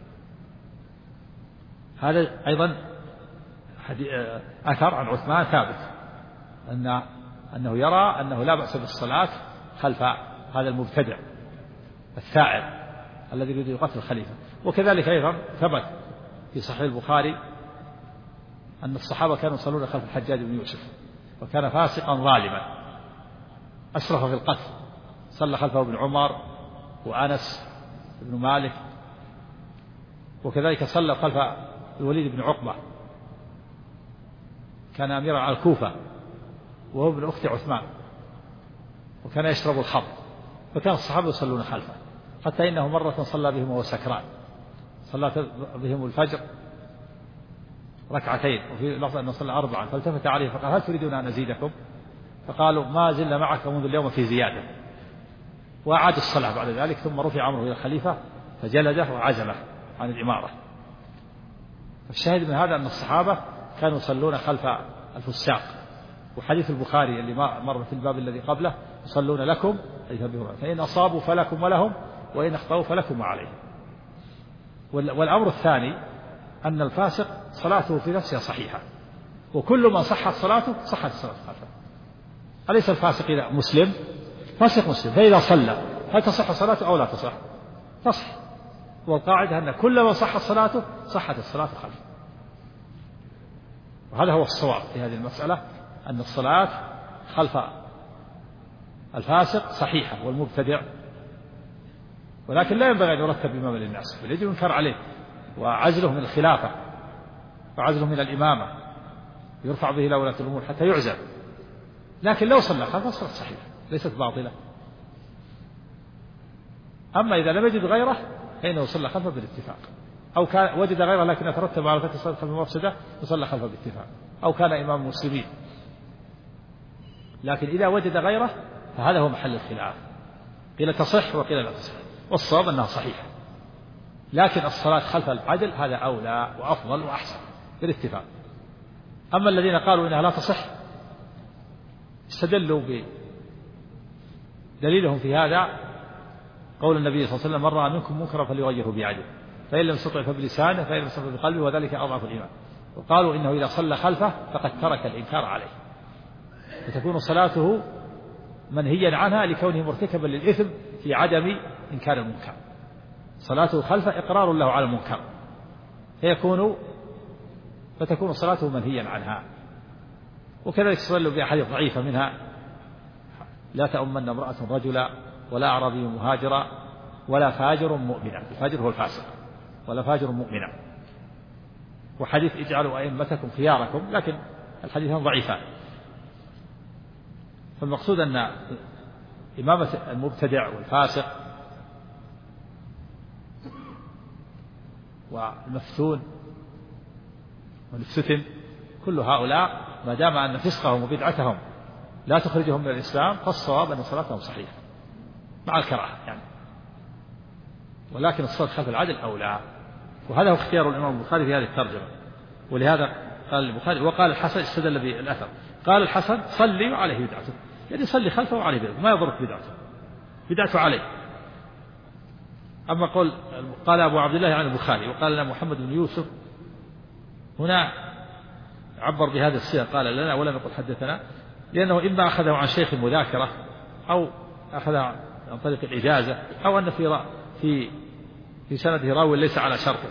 هذا أيضا أثر عن عثمان ثابت أنه يرى أنه لا بأس بالصلاة خلف هذا المبتدع الثائر الذي يريد قتل الخليفة. وكذلك أيضا ثبت في صحيح البخاري أن الصحابة كانوا يصلون خلف الحجاج بن يوسف، وكان فاسقا ظالما أسرف في القتل، صلى خلفه ابن عمر وأنس بن مالك، وكذلك صلى خلف الوليد بن عقبة كان أميرا على الكوفة وهو ابن أخت عثمان، وكان يشرب الخمر، فكان الصحابة يصلون خلفه، حتى إنه مرة صلى بهم وهو سكران، صلى بهم الفجر ركعتين، وفي لفظ أنه صلى 4، فالتفت عليه فقال هل تريدون أن أزيدكم؟ فقالوا ما زلنا معك منذ اليوم في زيادة، وأعاد الصلاة بعد ذلك، ثم رفع أمره إلى الخليفة فجلده وعزله عن الإمارة. الشاهد من هذا أن الصحابة كانوا يصلون خلف الفساق، وحديث البخاري اللي مر في الباب الذي قبله يصلون لكم فإن أصابوا فلكم ولهم وإن أخطأوا فلكم وعليهم. والأمر الثاني أن الفاسق صلاته في نفسها صحيحة، وكل من صحت صلاته صحت الصلاة خلفه. أليس الفاسق إذا مسلم فاسق مسلم، فإذا صلى هل تصح صلاته أو لا تصح؟ تصح. والقاعدة أن كل من صحت صلاته صحت الصلاة خلفه. وهذا هو الصواب في هذه المسألة، أن الصلاة خلف الفاسق صحيحة والمبتدع، ولكن لا ينبغي أن يرتب إماما للناس، بل يجب ينكر عليه وعزله من الخلافة وعزله من الإمامة، يرفع به إلى ولاة الأمور حتى يعزل. لكن لو صلى خلفه صلاة صحيحة ليست باطلة. أما إذا لم يجد غيره فإنه صلى خلفه بالاتفاق، أو كان وجد غيره لكن يترتب على فتح صلاة خلف المفسدة يصلى خلفه بالاتفاق، أو كان إمام المسلمين. لكن إذا وجد غيره فهذا هو محل الخلاف، قيل تصح وقيل لا تصح، والصواب أنها صحيحة. لكن الصلاة خلف العدل هذا أولى وأفضل وأحسن بالاتفاق. أما الذين قالوا إنها لا تصح استدلوا بدليلهم في هذا قول النبي صلى الله عليه وسلم من رأى منكم منكرا فليغيره بيده، فإن لم يستطع فبلسانه، فإن لم يستطع بقلبه، وذلك أضعف الإيمان. وقالوا إنه إذا صلى خلفه فقد ترك الإنكار عليه، فتكون صلاته منهيا عنها لكونه مرتكبا للإثم في عدم إنكار المنكر. صلاته خلفه إقرار له على المنكر، فتكون صلاته منهيا عنها. وكذلك استدلوا بأحاديث ضعيفة منها لا تؤمن امرأة رجلا ولا أعرابي مهاجرا ولا فاجر مؤمنا، الفاجر هو الفاسق، ولا فاجر مؤمنا. وحديث اجعلوا أئمتكم خياركم، لكن الحديثان ضعيفان. فالمقصود أن إمامة المبتدع والفاسق والمفتون والفتن كل هؤلاء ما دام أن فسقهم وبدعتهم لا تخرجهم من الإسلام فالصواب أن صلاتهم صحيحة مع الكراهة يعني، ولكن الصلاة خلف العدل أولى. وهذا هو اختيار الإمام البخاري في هذه الترجمة، ولهذا قال البخاري. وقال الحسن استدل بالأثر، قال الحسن صلي وعليه بدعته، يعني صلي خلفه وعليه بدعته، ما يضرك بدعته عليه. أما قال أبو عبد الله عن البخاري وقال لنا محمد بن يوسف، هنا عبر بهذا الصيغة قال لنا ولم يقل حدثنا، لأنه إما أخذه عن شيخ مذاكرة أو أخذه عن طريق الإجازة أو أن في سنده راوي ليس على شرطه.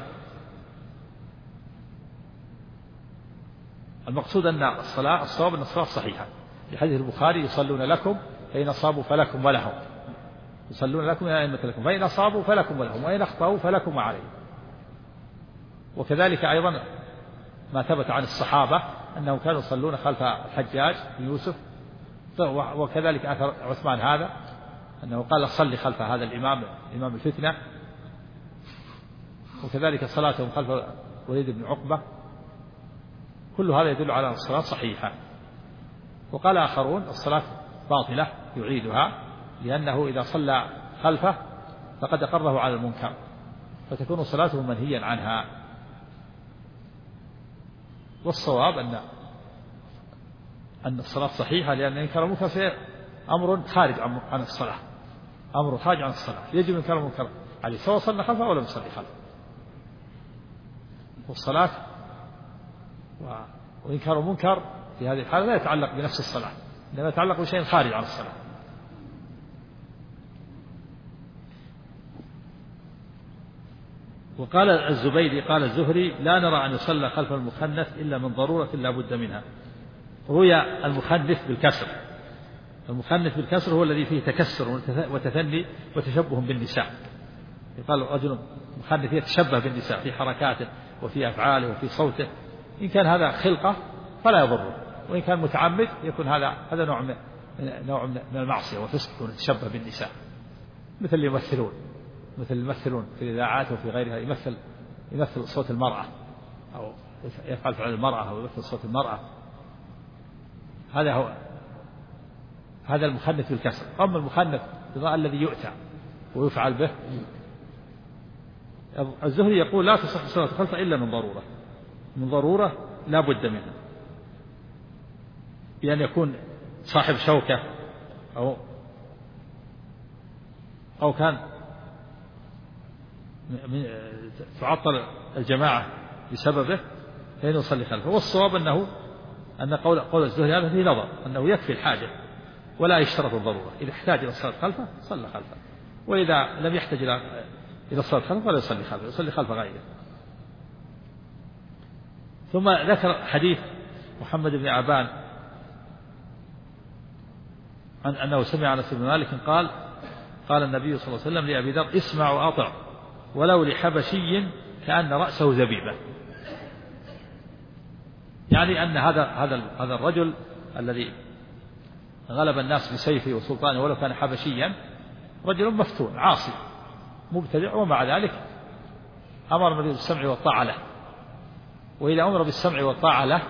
المقصود أن الصواب أن الصلاة صحيحة، في حديث البخاري يصلون لكم فإن أصابوا فلكم ولهم، يصلون لكم يا أئمة لكم فإن أصابوا فلكم ولهم وإن أخطأوا فلكم وعليهم. وكذلك أيضا ما ثبت عن الصحابة أنهم كانوا يصلون خلف الحجاج بن يوسف، وكذلك أثر عثمان هذا أنه قال صلي خلف هذا إمام الفتنة، وكذلك صلاتهم خلف وليد بن عقبة. كل هذا يدل على أن الصلاة صحيحة. وقال آخرون الصلاة باطلة يعيدها، لأنه إذا صلى خلفه فقد أقره على المنكر فتكون صلاته منهيا عنها. والصواب أن الصلاة صحيحة، لأن إنكار المنكر أمر خارج عن الصلاة، أمر خارج عن الصلاة، يجب إنكار المنكر عليه سواء صلى خلفه أو لم يصلي خلفه. والصلاة وإنكار المنكر في هذه الحالة لا يتعلق بنفس الصلاة، إنما يتعلق بشيء خارج عن الصلاة. وقال الزبيدي قال الزهري لا نرى أن يصلى خلف المخنث إلا من ضرورة لا بد منها. روي المخنث بالكسر، المخنث بالكسر هو الذي فيه تكسر وتثني وتشبه بالنساء. يقال رجل مخنث يتشبه بالنساء في حركاته وفي أفعاله وفي صوته، إن كان هذا خلقة فلا يضره، وإن كان متعمد يكون هذا نوع من المعصية وفسق يتشبه بالنساء، مثل اللي يمثلون في الإذاعات وفي غيرها، يمثل صوت المرأة أو يفعل فعل المرأة أو يمثل صوت المرأة. هذا المخنث بالكسر. أما المخنث الذي يؤتى ويفعل به، الزهري يقول لا تصح الصلاة خلفه إلا من ضرورة لا بد منها، بأن يكون صاحب شوكة أو كان تعطل الجماعة بسببه فإنه يصلي خلفه. والصواب أن قول الزهري هذا فيه نظر، أنه يكفي الحاجة ولا يشترط الضرورة، إذا احتاج إلى الصلاة خلفه صلى خلفه، وإذا لم يحتاج إلى الصلاة خلفه فلا يصلي خلفه، يصلي خلف غيره. ثم ذكر حديث محمد بن عبان عن أنه سمع أنس بن مالك قال النبي صلى الله عليه وسلم لأبي ذر اسمع وأطع ولو لحبشي كأن رأسه زبيبة، يعني أن هذا الرجل الذي غلب الناس بسيفه وسلطانه ولو كان حبشيا رجل مفتون عاصي مبتدع، ومع ذلك أمر النبي بالسمع والطاعة له. وإذا أمر بالسمع والطاعة له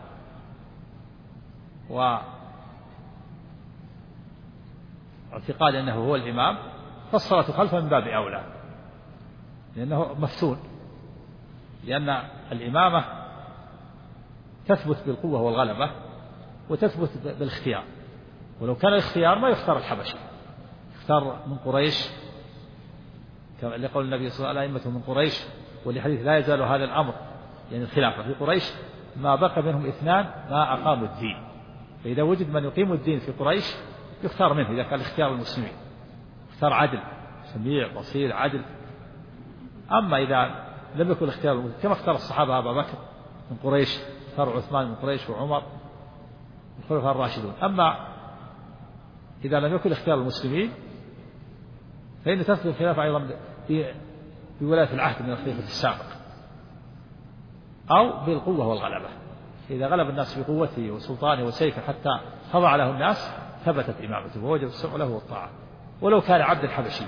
واعتقاد أنه هو الإمام فالصلاة خلفه من باب أولى، لأنه مفتون، لأن الإمامة تثبت بالقوة والغلبة وتثبت بالاختيار، ولو كان الاختيار ما يختار الحبشي، يختار من قريش كما لقول النبي صلى الله عليه وسلم أئمة من قريش، ولحديث لا يزال هذا الأمر يعني الخلافة في قريش ما بقى منهم اثنان ما أقاموا الدين، فإذا وجد من يقيم الدين في قريش يختار منه إذا كان اختيار المسلمين، اختار عدل سميع بصير عدل. أما إذا لم يكن اختيار المسلمين كما اختار الصحابة أبا بكر من قريش، اختار عثمان من قريش وعمر الخلفاء الراشدون. أما إذا لم يكن اختيار المسلمين فإن تثبت الخلافة أيضا بولاية العهد من الخليفة السابق. أو بالقوة والغلبة. إذا غلب الناس بقوته وسلطانه وسيفه حتى خضع له الناس ثبتت إمامته ووجب السمع له والطاعة ولو كان عبدا حبشيا.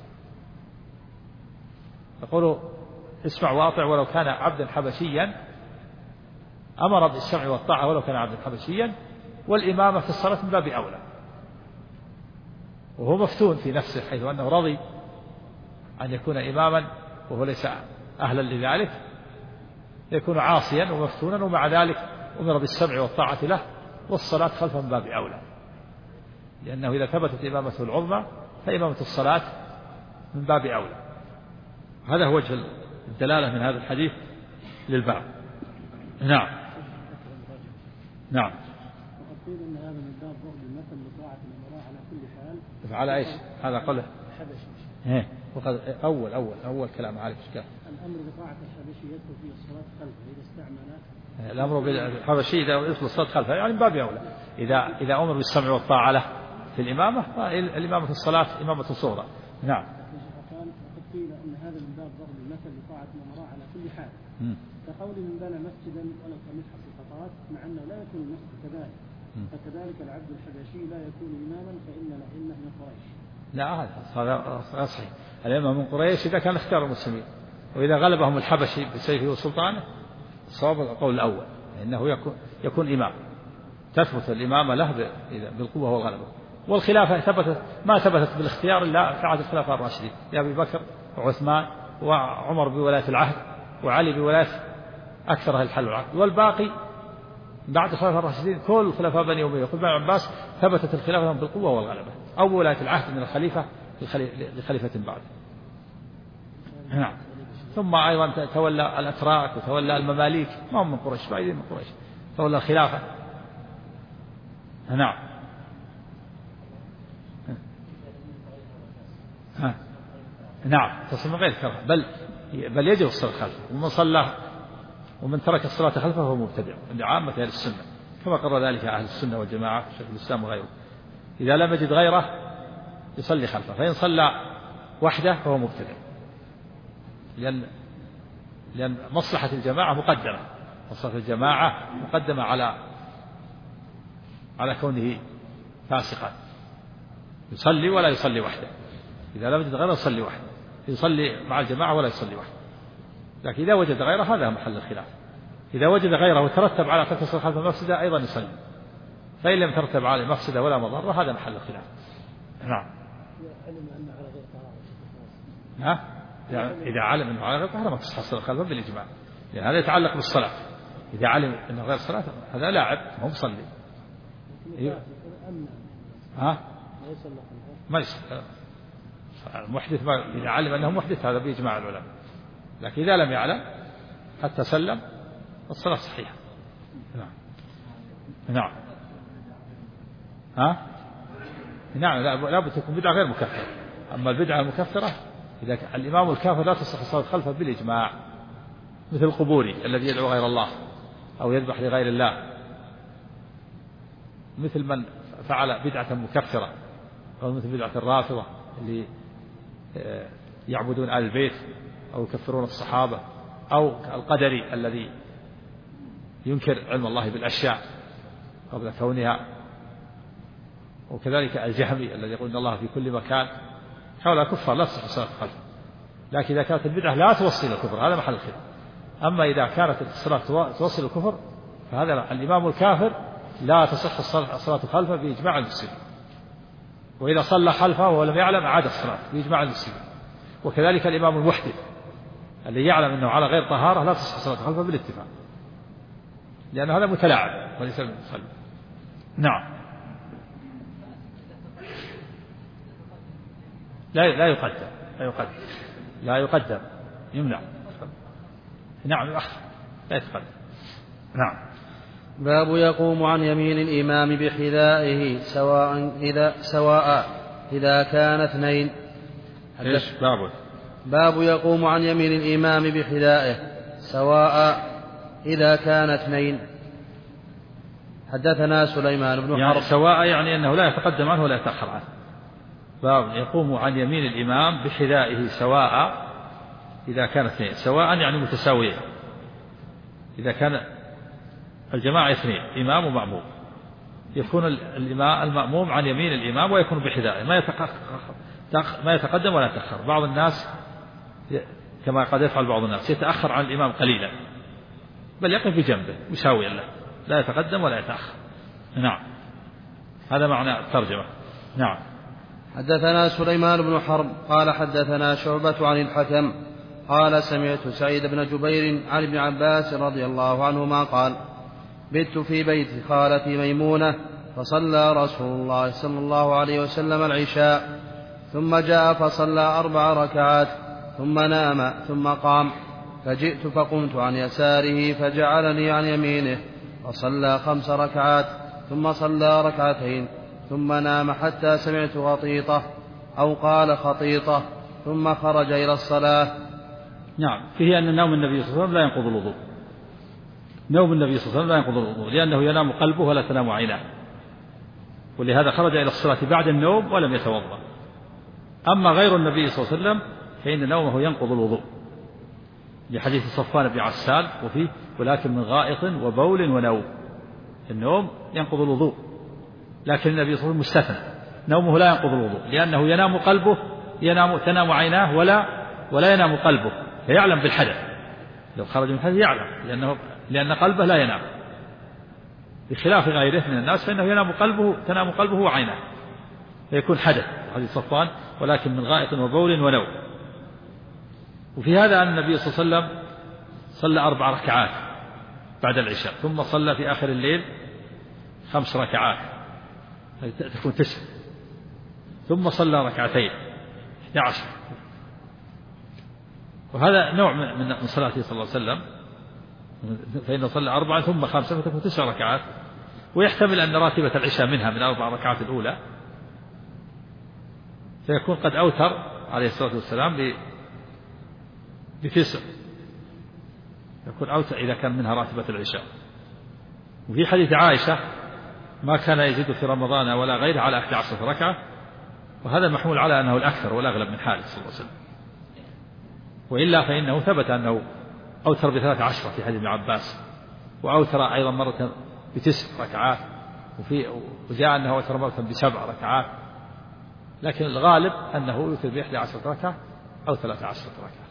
يقول اسمع وأطع ولو كان عبدا حبشيا، أمر بالسمع والطاعة ولو كان عبدا حبشيا. والإمامة في الصلاة من باب أولى، وهو مفتون في نفسه حيث أنه رضي أن يكون إماما وهو ليس أهلا لذلك، يكون عاصيا ومفتونا، ومع ذلك أمر بالسمع والطاعة له والصلاة خلفه من باب أولى، لأنه إذا ثبتت إمامته العظمى فإمامة الصلاة من باب أولى. هذا هو وجه الدلالة من هذا الحديث للباب. نعم. نعم. وقد قيل ان هذا من باب ضرب المثل لطاعة الامراء على كل حال. على ايش؟ هذا قوله الحبشي. وقد أول كلام عليك إشكال. الأمر بطاعة الحبشي يدخل فيه الصلاة خلفه إذا استعمل. الأمر بالحبشي إذا يدخل الصلاة خلفه يعني من باب أولى. إذا أمر بالسمع والطاعة له في الإمامة فالإمامة الصلاة إمامة صغرى. نعم. قال وقد قيل أن هذا من باب ضرب المثل لطاعة الأمراء على كل حال. كقول من بنى مسجدا ولو كمسحة الخطرات، مع أنه لا يكون المسجد كذلك. فكذلك العبد الحبشي لا يكون إماما فإن الأئمة من قريش. لا هذا صحيح. الأئمة من قريش إذا كان اختار المسلمين، وإذا غلبهم الحبشي بسيفه وسلطانه الصواب القول الأول، إنه يكون إمام، تثبت الإمامة له بالقوة والغلبة. والخلافة ما ثبتت بالاختيار إلا في عهد الخلفاء الراشدين، أبي بكر وعثمان وعمر بولاية العهد وعلي بولاية أكثر أهل الحل والعقد، والباقي بعد الخلفاء الراشدين كل خلفاء بني أمية وكل بن عباس ثبتت الخلافة بالقوة والغلبة أو ولاية العهد من الخليفة لخليفة بعد. نعم. ثم أيضا تولى الأتراك وتولى المماليك، ما هم من قريش، بعيدين من قريش، تولى الخلافة. نعم. نعم تصل من غير كره، بل يجب الصلاة خلفه، ومن صلى ومن ترك الصلاة خلفه فهو مبتدع عند عامة أهل السنة، كما قرر ذلك أهل السنة والجماعة شيخ الإسلام وغيره. إذا لم يجد غيره يصلي خلفه، فإن صلى وحده فهو مبتدع، لأن مصلحة الجماعة مقدمة، مصلحة الجماعة مقدمة على كونه فاسقا، يصلي ولا يصلي وحده. إذا لم يجد غيره يصلي وحده، يصلي مع الجماعة ولا يصلي وحده. لكن إذا وجد غيره هذا محل الخلاف. إذا وجد غيره وترتب على ترك الصلاة خلف المفسدة أيضا يصلي، فإن لم ترتب على مفسدة ولا مضرة هذا محل الخلاف. نعم. إذا علم أنه على غير طهارة ما تصح الصلاة خلفه بالإجماع، لأن هذا يتعلق بالصلاة. إذا علم أنه غير صلاة هذا لاعب ما هو مصلي. ما يصلي المحدث، إذا علم أنه محدث هذا بإجماع العلماء، لكن إذا لم يعلم حتى سلم الصلاة صحيحة. نعم. نعم. نعم لا بد تكون بدعة غير مكفرة. أما البدعة المكفرة إذا الإمام الكافر لا تصح الصلاة خلفه بالإجماع، مثل القبوري الذي يدعو غير الله أو يذبح لغير الله، مثل من فعل بدعة مكفرة، أو مثل بدعة الرافضة اللي يعبدون آل البيت أو يكفرون الصحابة، أو القدري الذي ينكر علم الله بالأشياء قبل كونها، وكذلك الجهمي الذي يقول إن الله في كل مكان. هؤلاء كفار لا تصح الصلاة خلفه، لكن إذا كانت البدعة لا توصل الكفر هذا محل الخلاف. أما إذا كانت الصلاة توصل الكفر فهذا الإمام الكافر لا تصح الصلاة خلفه بإجماع المسلمين، وإذا صلى خلفه ولم يعلم أعاد الصلاة بإجماع المسلمين. وكذلك الإمام المحدث الذي يعلم أنه على غير طهارة لا تصح الصلاة خلفه بالاتفاق، لأن هذا متلاعب وليس المصلي. نعم. لا يقدم يمنع. نعم لا يتقدم. نعم. باب يقوم عن يمين الإمام بحذائه سواء إذا كان اثنين. ايش باب يقوم عن يمين الإمام بحذائه سواء إذا كان اثنين. حدثنا سليمان بن يعني حرب. سواء يعني أنه لا يتقدم عنه ولا يتأخر عنه. باب يقوم عن يمين الإمام بحذائه سواء إذا كان اثنين، سواء يعني متساويين، إذا كان الجماعة اثنين إمام ومأموم يكون المأموم عن يمين الإمام ويكون بحذائه ما يتقدم ولا يتأخر. بعض الناس كما قد يفعل بعض الناس يتأخر عن الإمام قليلا بل يقف بجنبه مساويا له لا يتقدم ولا يتأخر. نعم هذا معنى الترجمة. نعم. حدثنا سليمان بن حرب قال حدثنا شعبة عن الحكم قال سمعت سعيد بن جبير عن ابن عباس رضي الله عنهما قال بت في بيت خالتي ميمونة فصلى رسول الله صلى الله عليه وسلم العشاء ثم جاء فصلى 4 ركعات ثم نام ثم قام فجئت فقمت عن يساره فجعلني عن يمينه فصلى 5 ركعات ثم صلى 2 ركعتين ثم نام حتى سمعت غطيطة أو قال خطيطة ثم خرج إلى الصلاة. نعم فيه أن نوم النبي صلى الله عليه وسلم لا ينقض الوضوء. نوم النبي صلى الله عليه وسلم لا ينقض الوضوء لأنه ينام قلبه ولا تنام عيناه ولهذا خرج إلى الصلاة بعد النوم ولم يتوضأ. أما غير النبي صلى الله عليه وسلم فإن نومه ينقض الوضوء لحديث صفوان بن عسال وفيه ولكن من غائط وبول ونوم. النوم ينقض الوضوء لكن النبي صلى الله عليه وسلم مستثنى نومه لا ينقض الوضوء لأنه ينام قلبه تنام عيناه ولا ينام قلبه فيعلم بالحدث. لو خرج من الحدث يعلم لأن قلبه لا ينام بخلاف غيره من الناس فإنه تنام قلبه وعيناه فيكون حدث حديث صفوان ولكن من غائط وبول ونوم. وفي هذا أن النبي صلى الله عليه وسلم صلى 4 ركعات بعد العشاء ثم صلى في آخر الليل 5 ركعات تكون 9 ثم صلى 2 ركعتين 11. وهذا نوع من صلاته صلى الله عليه وسلم فإنه صلى 4 ثم 5 فتكون 9 ركعات. ويحتمل أن راتبة العشاء منها من 4 ركعات الأولى فيكون قد أوتر عليه الصلاة والسلام ب9 يكون أوتر إذا كان منها راتبة العشاء. وفي حديث عائشة ما كان يزيد في رمضان ولا غيره على 11 ركعة وهذا محمول على أنه الأكثر والأغلب من حاله صلى الله عليه وسلم. وإلا فإنه ثبت أنه أوتر ب13 في حديث ابن عباس وأوتر أيضا مرة ب9 ركعات وجاء أنه أوتر مرة ب7 ركعات لكن الغالب أنه يوتر ب11 ركعة أو 13 ركعة.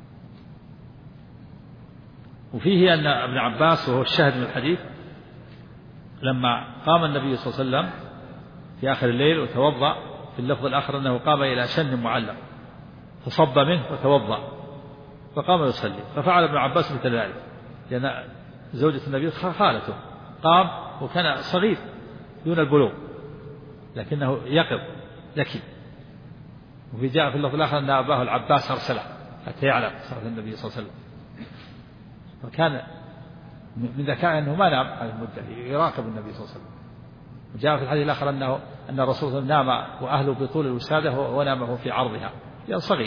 وفيه أن ابن عباس وهو الشاهد من الحديث لما قام النبي صلى الله عليه وسلم في آخر الليل وتوضأ في اللفظ الآخر أنه قام إلى شن معلق فصب منه وتوضأ فقام يصلي ففعل ابن عباس مثل ذلك لأن زوجة النبي خالته قام وكان صغير دون البلوغ لكنه يقظ ذكي. وفي جاء في اللفظ الآخر أن أباه العباس أرسله حتى يعلم صلاة النبي صلى الله عليه وسلم فكان من ذكاء أنه ما نام على المدة يراقب النبي صلى الله عليه وسلم. وجاء في الحديث الآخر أن الرسول صلى الله عليه وسلم نام وأهله بطول الوسادة ونامه في عرضها يعني صغير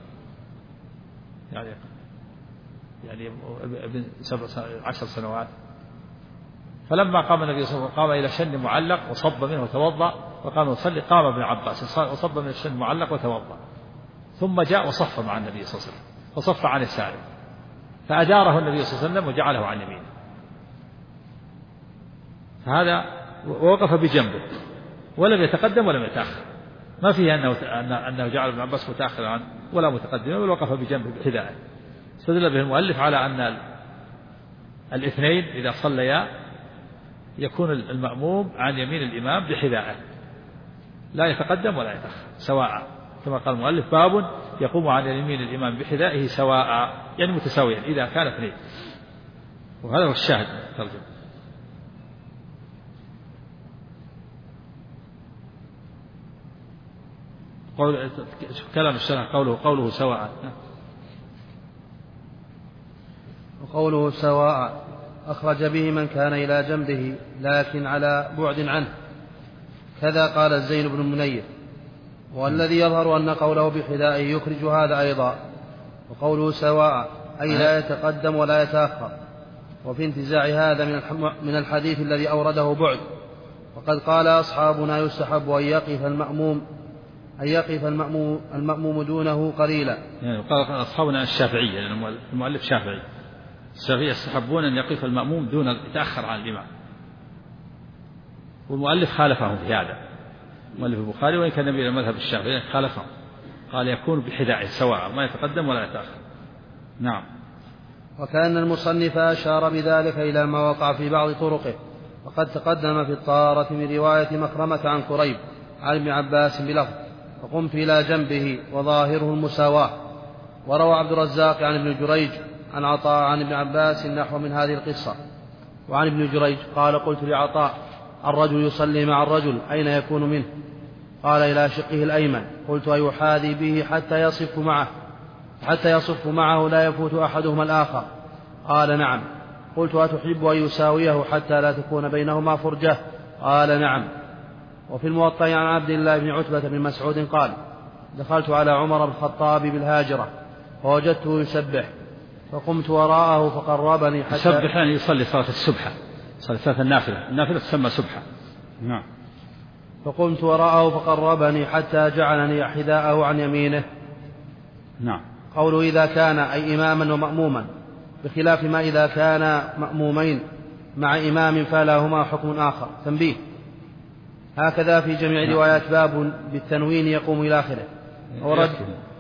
يعني ابن 10 سنوات. فلما قام النبي صلى الله عليه وسلم قام إلى شن معلق وصب منه وتوضأ وقام يصلي قام ابن عباس وصب من الشن معلق وتوضأ ثم جاء وصف مع النبي صلى الله عليه وسلم وصف عن يساره فأداره النبي صلى الله عليه وسلم وجعله عن يمينه. فهذا ووقف بجنبه ولم يتقدم ولم يتأخر ما فيه أنه جعل ابن عباس متأخرا عنه ولا متقدما بل وقف بجنبه بحذائه. استدل به المؤلف على أن الاثنين إذا صليا يكون المأموم عن يمين الإمام بحذائه لا يتقدم ولا يتأخر سواء كما قال المؤلف باب يقوم عن يمين الإمام بحذائه سواء يعني متساويا إذا كان اثنين. وهذا هو الشاهد من الترجمة. كلام الشرح قوله سواء وقوله سواء أخرج به من كان إلى جنبه لكن على بعد عنه كذا قال الزين بن منير. والذي يظهر أن قوله بحذائه يخرج هذا أيضا. وقوله سواء أي لا يتقدم ولا يتأخر. وفي انتزاع هذا من الحديث الذي أورده بعد. وقد قال أصحابنا يستحب أن يقف المأموم دونه قليلا. يعني قال أصحابنا الشافعية لأن المؤلف شافعي الشافعية يستحبون أن يقف المأموم دون يتأخر عن الإمام، والمؤلف خالفهم في هذا، مؤلف البخاري وإن كان من مذهب الشافعي خالفهم، قال يكون بحذائه سواء ما يتقدم ولا يتأخر. نعم. وكأن المصنف أشار بذلك إلى ما وقع في بعض طرقه، وقد تقدم في الطهارة من رواية مخرمة عن كريب عن ابن عباس بلفظ فقمت إلى جنبه وظاهره المساواة. وروى عبد الرزاق عن ابن جريج عن عطاء عن ابن عباس نحو من هذه القصة. وعن ابن جريج قال قلت لعطاء الرجل يصلي مع الرجل أين يكون منه؟ قال إلى شقه الأيمن. قلت أيحاذي به حتى يصف معه لا يفوت أحدهما الآخر؟ قال نعم. قلت أتحب أن يساويه حتى لا تكون بينهما فرجة؟ قال نعم. وفي الموطأ عن عبد الله بن عتبة بن مسعود قال دخلت على عمر بن الخطاب بالهاجرة فوجدته يسبح فقمت وراءه فقربني حتى يسبح يعني يصلي صلاة السبحة، صلاة النافلة تسمى سبحة. نعم. فقمت وراءه فقربني حتى جعلني حذاءه عن يمينه. نعم. قوله إذا كان أي إماما ومأموما، بخلاف ما إذا كان مأمومين مع إمام فلهما حكم آخر. تنبيه: هكذا في جميع روايات باب بالتنوين يقوم إلى آخره. ورد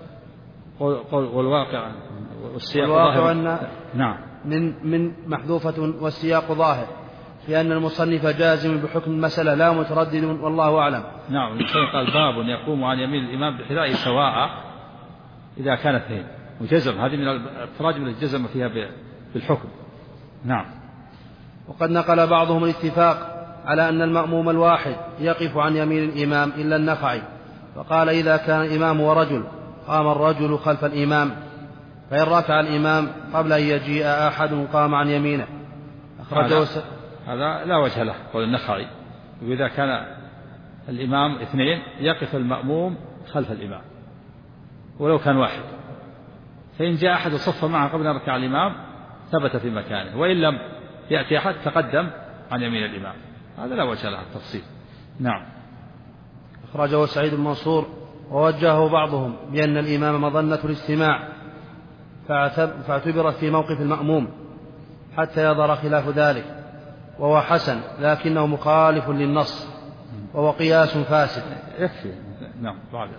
والواقع والسياق ظاهر. نعم. من محذوفة والسياق ظاهر، لأن المصنف جازم بحكم المسألة لا متردد والله أعلم. نعم. قال باب يقوم عن يمين الإمام بحذائه سواء إذا كان اثنين، وجزم هذه من التراجم التي جزم فيها بالحكم. نعم. وقد نقل بعضهم الاتفاق على أن المأموم الواحد يقف عن يمين الإمام إلا النخعي، فقال إذا كان الإمام ورجل قام الرجل خلف الإمام، فإن ركع الإمام قبل أن يجيء أحد قام عن يمينه. هذا لا وجه له قول النخعي، وإذا كان الإمام اثنين يقف المأموم خلف الإمام ولو كان واحد، فإن جاء أحد صف معه قبل أن يركع الإمام ثبت في مكانه، وإن لم يأتي أحد تقدم عن يمين الإمام. هذا لا وجه له التفصيل. نعم. أخرجه سعيد بن منصور ووجهه بعضهم بأن الإمام مظنة الاستماع فاعتبرت في موقف المأموم حتى يظهر خلاف ذلك، وهو حسن لكنه مخالف للنص وهو قياس فاسد. يكفي. نعم.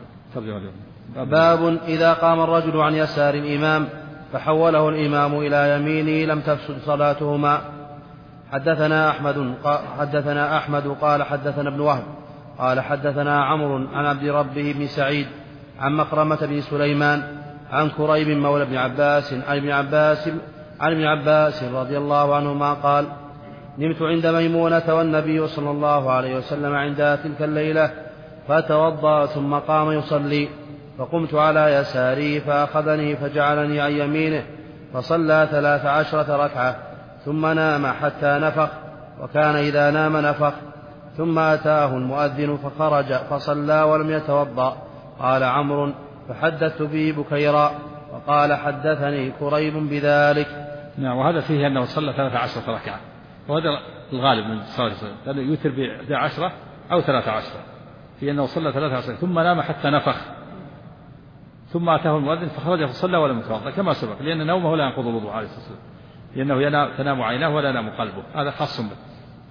باب إذا قام الرجل عن يسار الإمام فحوله الإمام إلى يمينه لم تفسد صلاتهما. حدثنا أحمد قال حدثنا ابن وهب قال حدثنا عمرو عن عبد ربه بن سعيد عن مخرمة بن سليمان عن كريب مولى ابن عباس عن ابن عباس رضي الله عنهما قال نمت عند ميمونة والنبي صلى الله عليه وسلم عندها تلك الليلة فتوضأ ثم قام يصلي، فقمت على يساري فأخذني فجعلني عن يمينه فصلى 13 ركعة ثم نام حتى نفخ، وكان إذا نام نفخ، ثم أتاه المؤذن فخرج فصلى ولم يتوضأ. قال عمرو فحدثت به بكيرا وقال حدثني كريب بذلك. نعم. وهذا فيه أنه صلى 13 ركعة، وهذا الغالب من صلاة لأنه يوتر ب11 أو 13، في أنه صلى 13 ثم نام حتى نفخ، ثم أتاه المؤذن فخرج فصلى ولم يتوضأ كما سبق، لأن نومه لا ينقض الوضوء عليه الصلاة والسلام، لأنه تنام عيناه ولا ينام قلبه، هذا خاص به.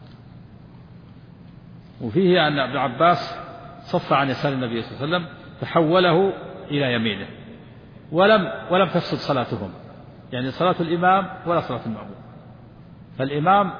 وفيه أن ابن عباس صف عن يسار النبي صلى الله عليه وسلم فحوله إلى يمينه ولم تفسد صلاتهم، يعني صلاة الإمام ولا صلاة المأموم. فالإمام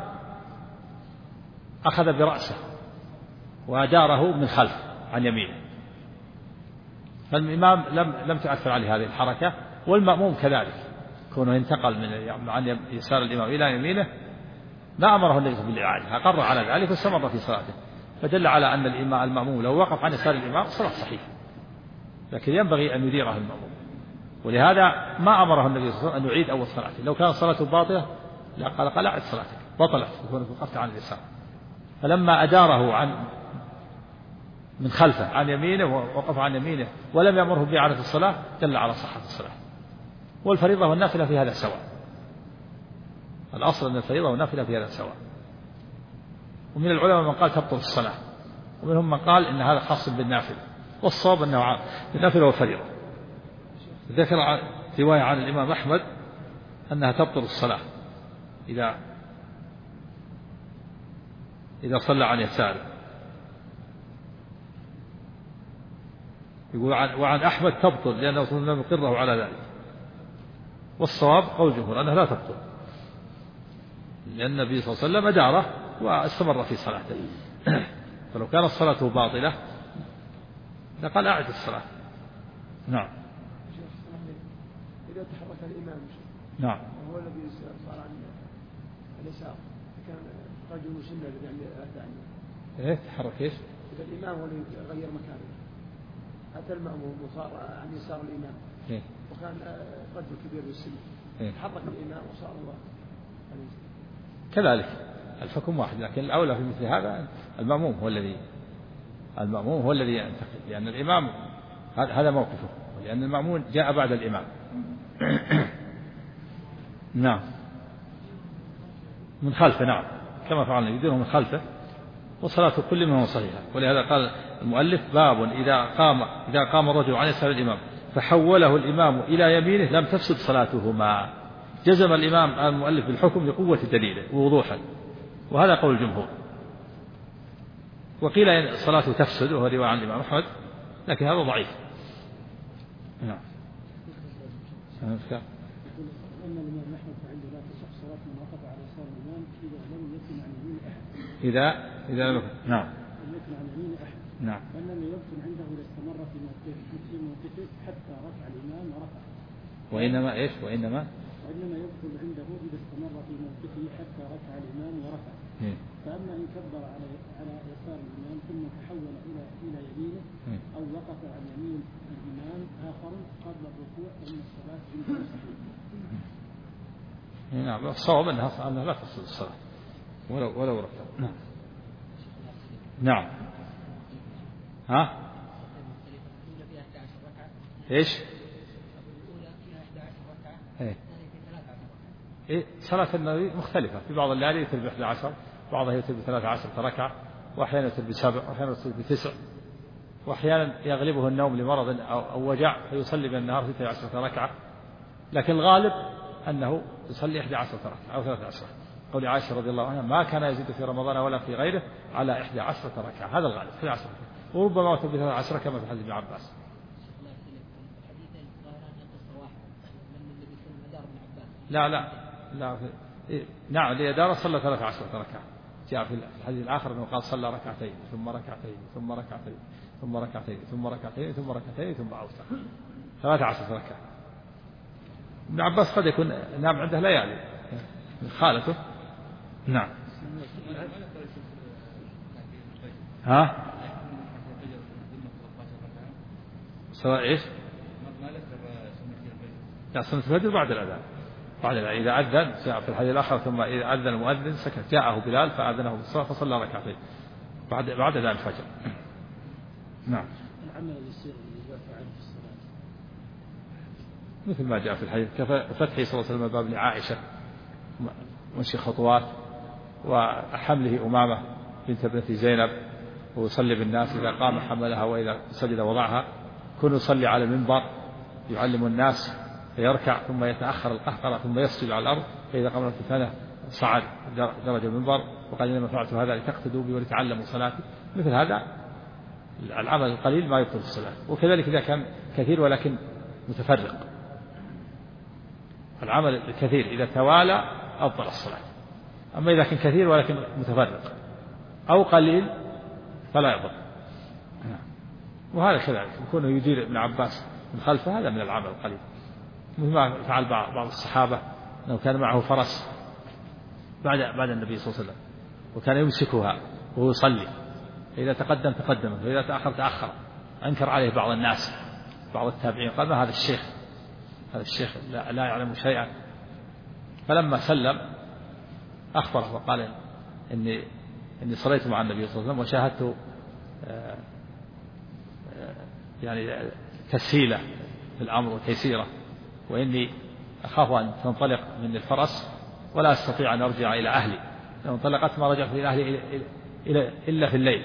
أخذ برأسه وأداره من خلف عن يمينه، فالإمام لم تؤثر عليه هذه الحركة، والمأموم كذلك كونه انتقل عن يسار الإمام إلى يمينه ما أمره النبي بالإعادة، أقر على ذلك واستمر في صلاته، فدل على أن المأموم لو وقف عن يسار الإمام صلاة صحيحة، لكن ينبغي أن يديره المأموم، ولهذا ما أمره النبي صلى الله عليه وسلم أن يعيد أول صلاته. لو كانت صلاته باطلة قال أعد صلاتك بطلت وكونك وقفت عن اليسار، فلما أداره من خلفه عن يمينه ووقف عن يمينه ولم يأمره بإعادة الصلاة دل على صحة الصلاة. والفريضة والنافلة في هذا سواء، الأصل أن الفريضة والنافلة في هذا سواء. ومن العلماء من قال تبطل الصلاة، ومنهم من قال إن هذا خاص بالنافلة، والصواب أنه النافلة والفريضة. ذكر رواية عن الإمام أحمد أنها تبطل الصلاة إذا صلى عن يساره. يقول وعن أحمد تبطل لأنه صلى الله عليه وسلم يقره على ذلك، والصواب قول الجمهور أنها لا تبطل، لأن النبي صلى الله عليه وسلم أداره واستمر في صلاته. فلو كانت صلاته باطلة لقال أعد الصلاة. نعم. إذا تحرك الإمام نعم وهو الذي صار عن اليسار، كان رجل مسلم يعني إيه تحرك إيش؟ إذا الإمام هو اللي غير مكانه، أتى المأموم وصار عن يسار الإمام، إيه؟ وكان رجل كبير بالسن، إيه؟ تحرك الإمام وصار الله كذلك الحكم واحد، لكن الأولى في مثل هذا المأموم هو الذي ينتقل، لأن الإمام هذا موقفه، لأن المأمون جاء بعد الإمام. نعم من خلفه، نعم كما فعلنا يديره من خلفه، وصلاة كل منهم صحيحة. ولهذا قال المؤلف باب إذا قام الرجل عن يسار الإمام فحوله الإمام إلى يمينه لم تفسد صلاتهما. جزم الإمام المؤلف بالحكم لقوة دليله ووضوحه، وهذا قول الجمهور. وقيل إن صلاته تفسد، وهو رواية عن الإمام أحمد، لكن هذا ضعيف. نعم. أن الإمام أحمد عنده لا تصح صلاة من وقف على يسار الإمام إذا لم يكن عن يمين أحد. نعم. لم يكن عن يمين أحد. نعم. فإنه يمكن عنده إذا استمر في موقفه حتى رفع الإمام ورفع. وإنما إيش؟ وإنما يدخل عنده إذا استمر في موقفه حتى رفع الإمام ورفع. فأما إن كبر على يسار الإمام ثم تحول إلى يمينه أو وقف عن يمين الإمام آخر قبل الركوع فإن الصلاة عنده صحيحة. نعم الصواب أنها لا تفسد الصلاة ولو ركع. نعم. نعم. ها؟ إيش؟ إيه صلاة النبي مختلفة، في بعض الليالي يتر ب11، بعضها يتر ب13 ركعة، وأحيانا يتر ب7، وأحيانا يتر ب9، وأحيانا يغلبه النوم لمرض أو وجع فيصلي بالنهار 16 ركعة، لكن الغالب أنه يصلي 11 ركعة أو 13. قول عائشة رضي الله عنها ما كان يزيد في رمضان ولا في غيره على 11 ركعة، هذا الغالب 11 ركعة، وربما يتر ب13 كما في حديث ابن عباس. لا نعم ليدار صلى 13 ركعة. جاء في الحديث الآخر أنه قال صلى ركعتين ثم ركعتين ثم ركعتين ثم ركعتين ثم ركعتين ثم ركعتين ثم أوتر، 13 ركعة. ابن عباس قد يكون نام عنده ليالي من خالته. نعم. ها سواء إيش؟ لا سنة الفجر بعد الأذان، إذا أذن جاء في الحديث الآخر ثم إذا أذن المؤذن سكت، جاءه بلال فأذنه بالصلاة فصلى ركعتين بعد أذان الفجر. نعم. العمل يصير يدافع عنه في الصلاة مثل ما جاء في الحديث كفتحه صلى الله عليه وسلم باب لعائشة مشي خطوات، وحمله أمامة بنت ابنة زينب، ويصلي بالناس إذا قام حملها وإذا سجد وضعها، كن يصلي على المنبر يعلم الناس فيركع ثم يتأخر القهقرة ثم يسجد على الأرض، فإذا قام الثانية صعد درجة المنبر وقال إنما فعلت هذا لتقتدوا بي ولتعلموا صلاتي. مثل هذا العمل القليل ما يبطل الصلاة. وكذلك إذا كان كثير ولكن متفرق، العمل الكثير إذا توالى أبطل الصلاة، أما إذا كان كثير ولكن متفرق أو قليل فلا يبطل. وهذا كذلك يكون يدير ابن عباس من خلفه، هذا من العمل القليل، مثل ما فعل بعض الصحابة أنه كان معه فرس بعد النبي صلى الله عليه وسلم وكان يمسكها وهو يصلي، فإذا تقدم وإذا تأخر. أنكر عليه بعض الناس بعض التابعين قال ما هذا الشيخ لا يعلم شيئا، فلما سلم أخبره وقال إني صليت مع النبي صلى الله عليه وسلم وشاهدت يعني تسهيله في الأمر وتيسيره، وإني أخاف أن تنطلق من الفرس ولا أستطيع أن أرجع إلى أهلي، لو انطلقت ما رجعت إلى أهلي إلا في الليل.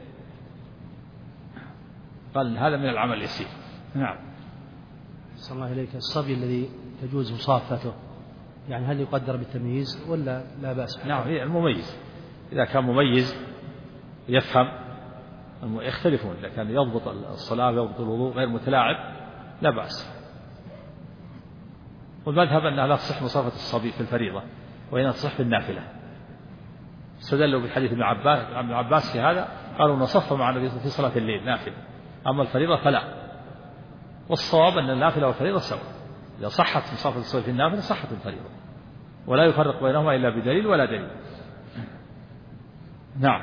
قال هذا من العمل اليسير. نعم. صلى الله إليك. الصبي الذي تجوز مصافته يعني هل يقدر بالتمييز ولا لا بأس؟ نعم، هي المميز إذا كان مميز يفهم يختلفون، إذا كان يضبط الصلاة ويضبط الوضوء غير متلاعب لا بأس. والمذهب أنها لا تصح مصافة الصبي في الفريضة وإنها تصح في النافلة. استدلوا بحديث ابن عباس في هذا، قالوا نصف مع النبي في صلاة الليل نافلة، أما الفريضة فلا. والصواب أن النافلة والفريضة سواء، إذا صحت مصافة الصبي في النافلة صحت الفريضة، ولا يفرق بينهما إلا بدليل ولا دليل. نعم.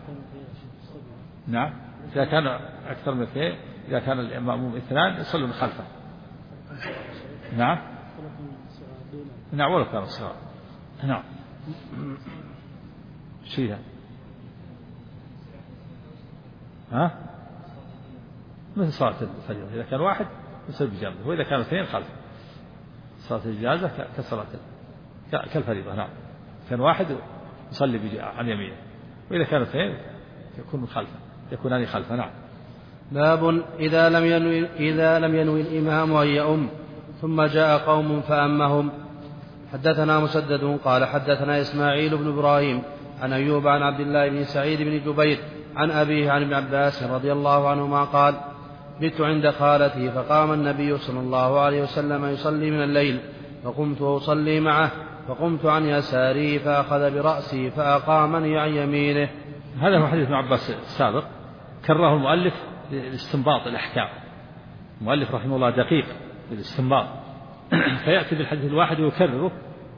نعم، إذا كان أكثر من اثنين، إذا كان المأموم اثنان يصلون خلفه. نعم. نعم، ولو كان صغار. نعم. شيئا مثل صلاة الفجر، إذا كان واحد يصلي بجانبه، وإذا كانوا اثنين خلفه. صلاة الجنازة كصلاة كالفريضة. نعم، كان واحد يصلي عن يمينه، وإذا كانوا اثنين يكونان خلفه. نعم. باب إذا لم ينوي الإمام أن يؤم ثم جاء قوم فأمهم. حدثنا مسدد قال حدثنا إسماعيل بن إبراهيم عن أيوب عن عبد الله بن سعيد بن جبير عن أبيه عن ابن عباس رضي الله عنهما قال بت عند خالتي فقام النبي صلى الله عليه وسلم يصلي من الليل فقمت أصلي معه، فقمت عن يساري فأخذ برأسي فأقامني عن يمينه. هذا هو حديث ابن عباس السابق، كرره المؤلف لاستنباط الأحكام. المؤلف رحمه الله دقيق في الاستنباط، فيأتي بالحديث الواحد ويكرره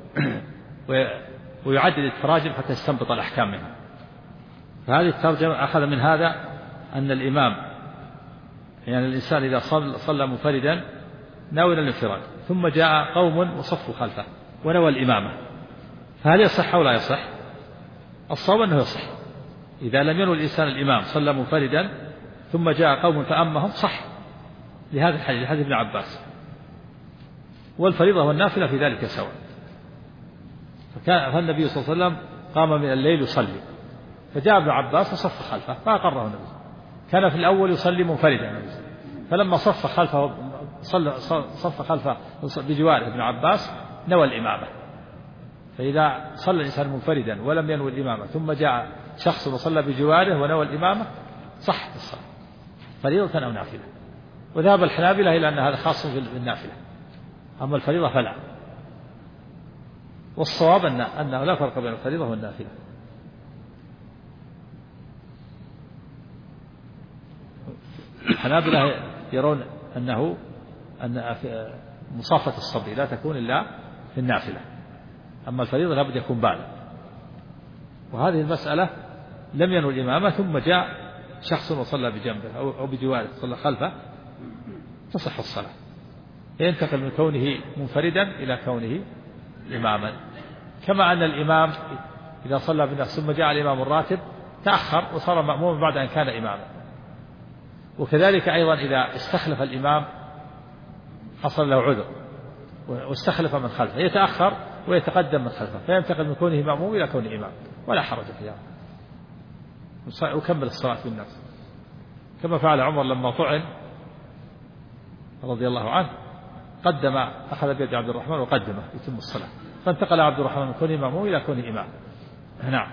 ويعدد التراجم حتى يستنبط الأحكام منه. فهذه الترجمة أخذ من هذا أن الإمام، يعني الإنسان إذا صلى منفردا ناوي الانفراد ثم جاء قوم وصفوا خلفه ونوى الإمامة، فهل يصح أو لا يصح؟ الصواب أنه يصح. إذا لم ينوي الإنسان الإمام صلى منفردا ثم جاء قوم فأمهم صح، لهذا الحديث حديث ابن عباس. والفريضة والنافلة في ذلك سواء. فالنبي صلى الله عليه وسلم قام من الليل يصلي، فجاء ابن عباس وصف خلفه فأقره النبي. كان في الأول يصلي منفردا، فلما صف خلفه بجواره ابن عباس نوى الإمامة. فإذا صلى الإنسان منفردا ولم ينوي الإمامة ثم جاء شخص وصلى بجواره ونوى الإمامة صح الصلاة فريضة أو نافلة. وذهب الحنابلة إلى أن هذا خاص بالنافلة، أما الفريضة فلا. والصواب أنه لا فرق بين الفريضة والنافلة. الحنابلة يرون أن مصافة الصبي لا تكون إلا في النافلة، أما الفريضة لابد يكون بالغ. وهذه المسألة لم ينوي الإمامة ثم جاء شخص وصلى بجنبه أو بجواره صلى خلفه تصح الصلاة، ينتقل من كونه منفردا إلى كونه إماما. كما أن الإمام إذا صلى بالناس ثم جاء الإمام الراتب تأخر وصار مأموما بعد أن كان إماما. وكذلك أيضا إذا استخلف الإمام حصل له عذر واستخلف من خلفه يتأخر ويتقدم من خلفه فينتقل من كونه مأموم إلى كونه إمام ولا حرج فيها، وكمل الصلاة بالناس كما فعل عمر لما طعن رضي الله عنه، قدم أخذ بيد عبد الرحمن وقدمه يتم الصلاة، فانتقل عبد الرحمن من كونه مأموم إلى كونه إمام. نعم.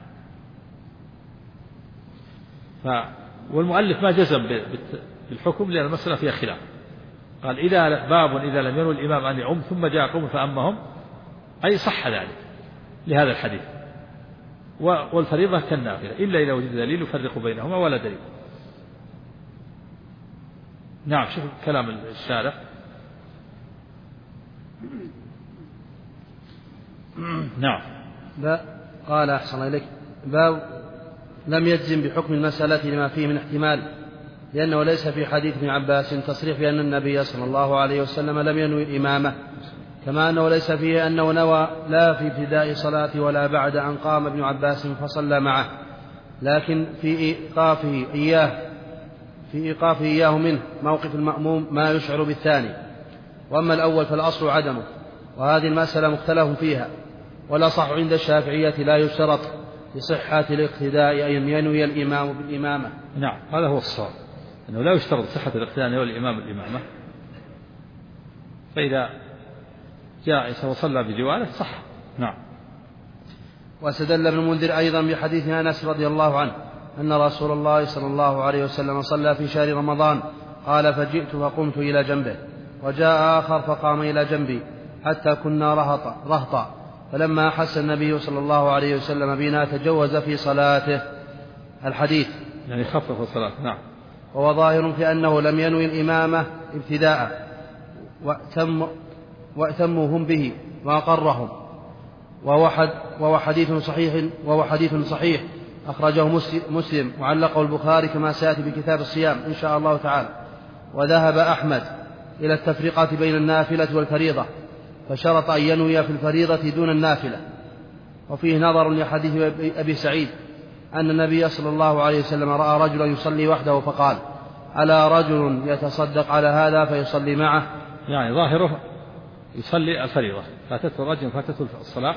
والمؤلف ما جزم بالحكم لأن المسألة فيها خلاف، قال باب إذا لم ينوي الإمام أن يعم ثم جاء قوم فأمهم، أي صح ذلك لهذا الحديث. والفريضة كالنافلة إلا إذا وجد دليل يفرق بينهما ولا دليل. نعم. شوف كلام الشارح. نعم. قال أحسن إليك باب لم يجزم بحكم المسألة لما فيه من احتمال، لأنه ليس في حديث ابن عباس تصريح بأن النبي صلى الله عليه وسلم لم ينوي الإمامة، كما أنه ليس فيه أنه نوى لا في ابتداء صلاة ولا بعد أن قام ابن عباس فصلى معه، لكن في إيقافه إياه منه موقف المأموم ما يشعر بالثاني. وأما الأول فالأصل عدمه، وهذه المسألة مختلف فيها، والأصح عند الشافعية لا يشترط لصحة الاقتداء أن ينوي الإمام بالإمامة. نعم، هذا هو الصواب، أنه لا يشترط صحة الاقتداء أن ينوي الإمام بالإمامة. فإذا جائز وصلى بجواره صح. نعم. واستدل ابن المنذر أيضا بحديث أنس رضي الله عنه أن رسول الله صلى الله عليه وسلم صلى في شهر رمضان قال فجئت فقمت إلى جنبه وجاء آخر فقام إلى جنبي حتى كنا رهطا فلما أحس النبي صلى الله عليه وسلم بنا تجوز في صلاته. الحديث يعني خفف الصلاة. نعم. وهو ظاهر في أنه لم ينوي الإمامة ابتداء وأتموهم به وأقرهم، وهو حديث صحيح أخرجه مسلم وعلقه البخاري كما سيأتي بكتاب الصيام إن شاء الله تعالى. وذهب أحمد إلى التفرقة بين النافلة والفريضة فشرط أن ينوي في الفريضة دون النافلة. وفيه نظر لحديث أبي سعيد أن النبي صلى الله عليه وسلم رأى رجلا يصلي وحده فقال ألا رجل يتصدق على هذا فيصلي معه. يعني ظاهره يصلي الفريضة، فاتته رجل فاتته الصلاة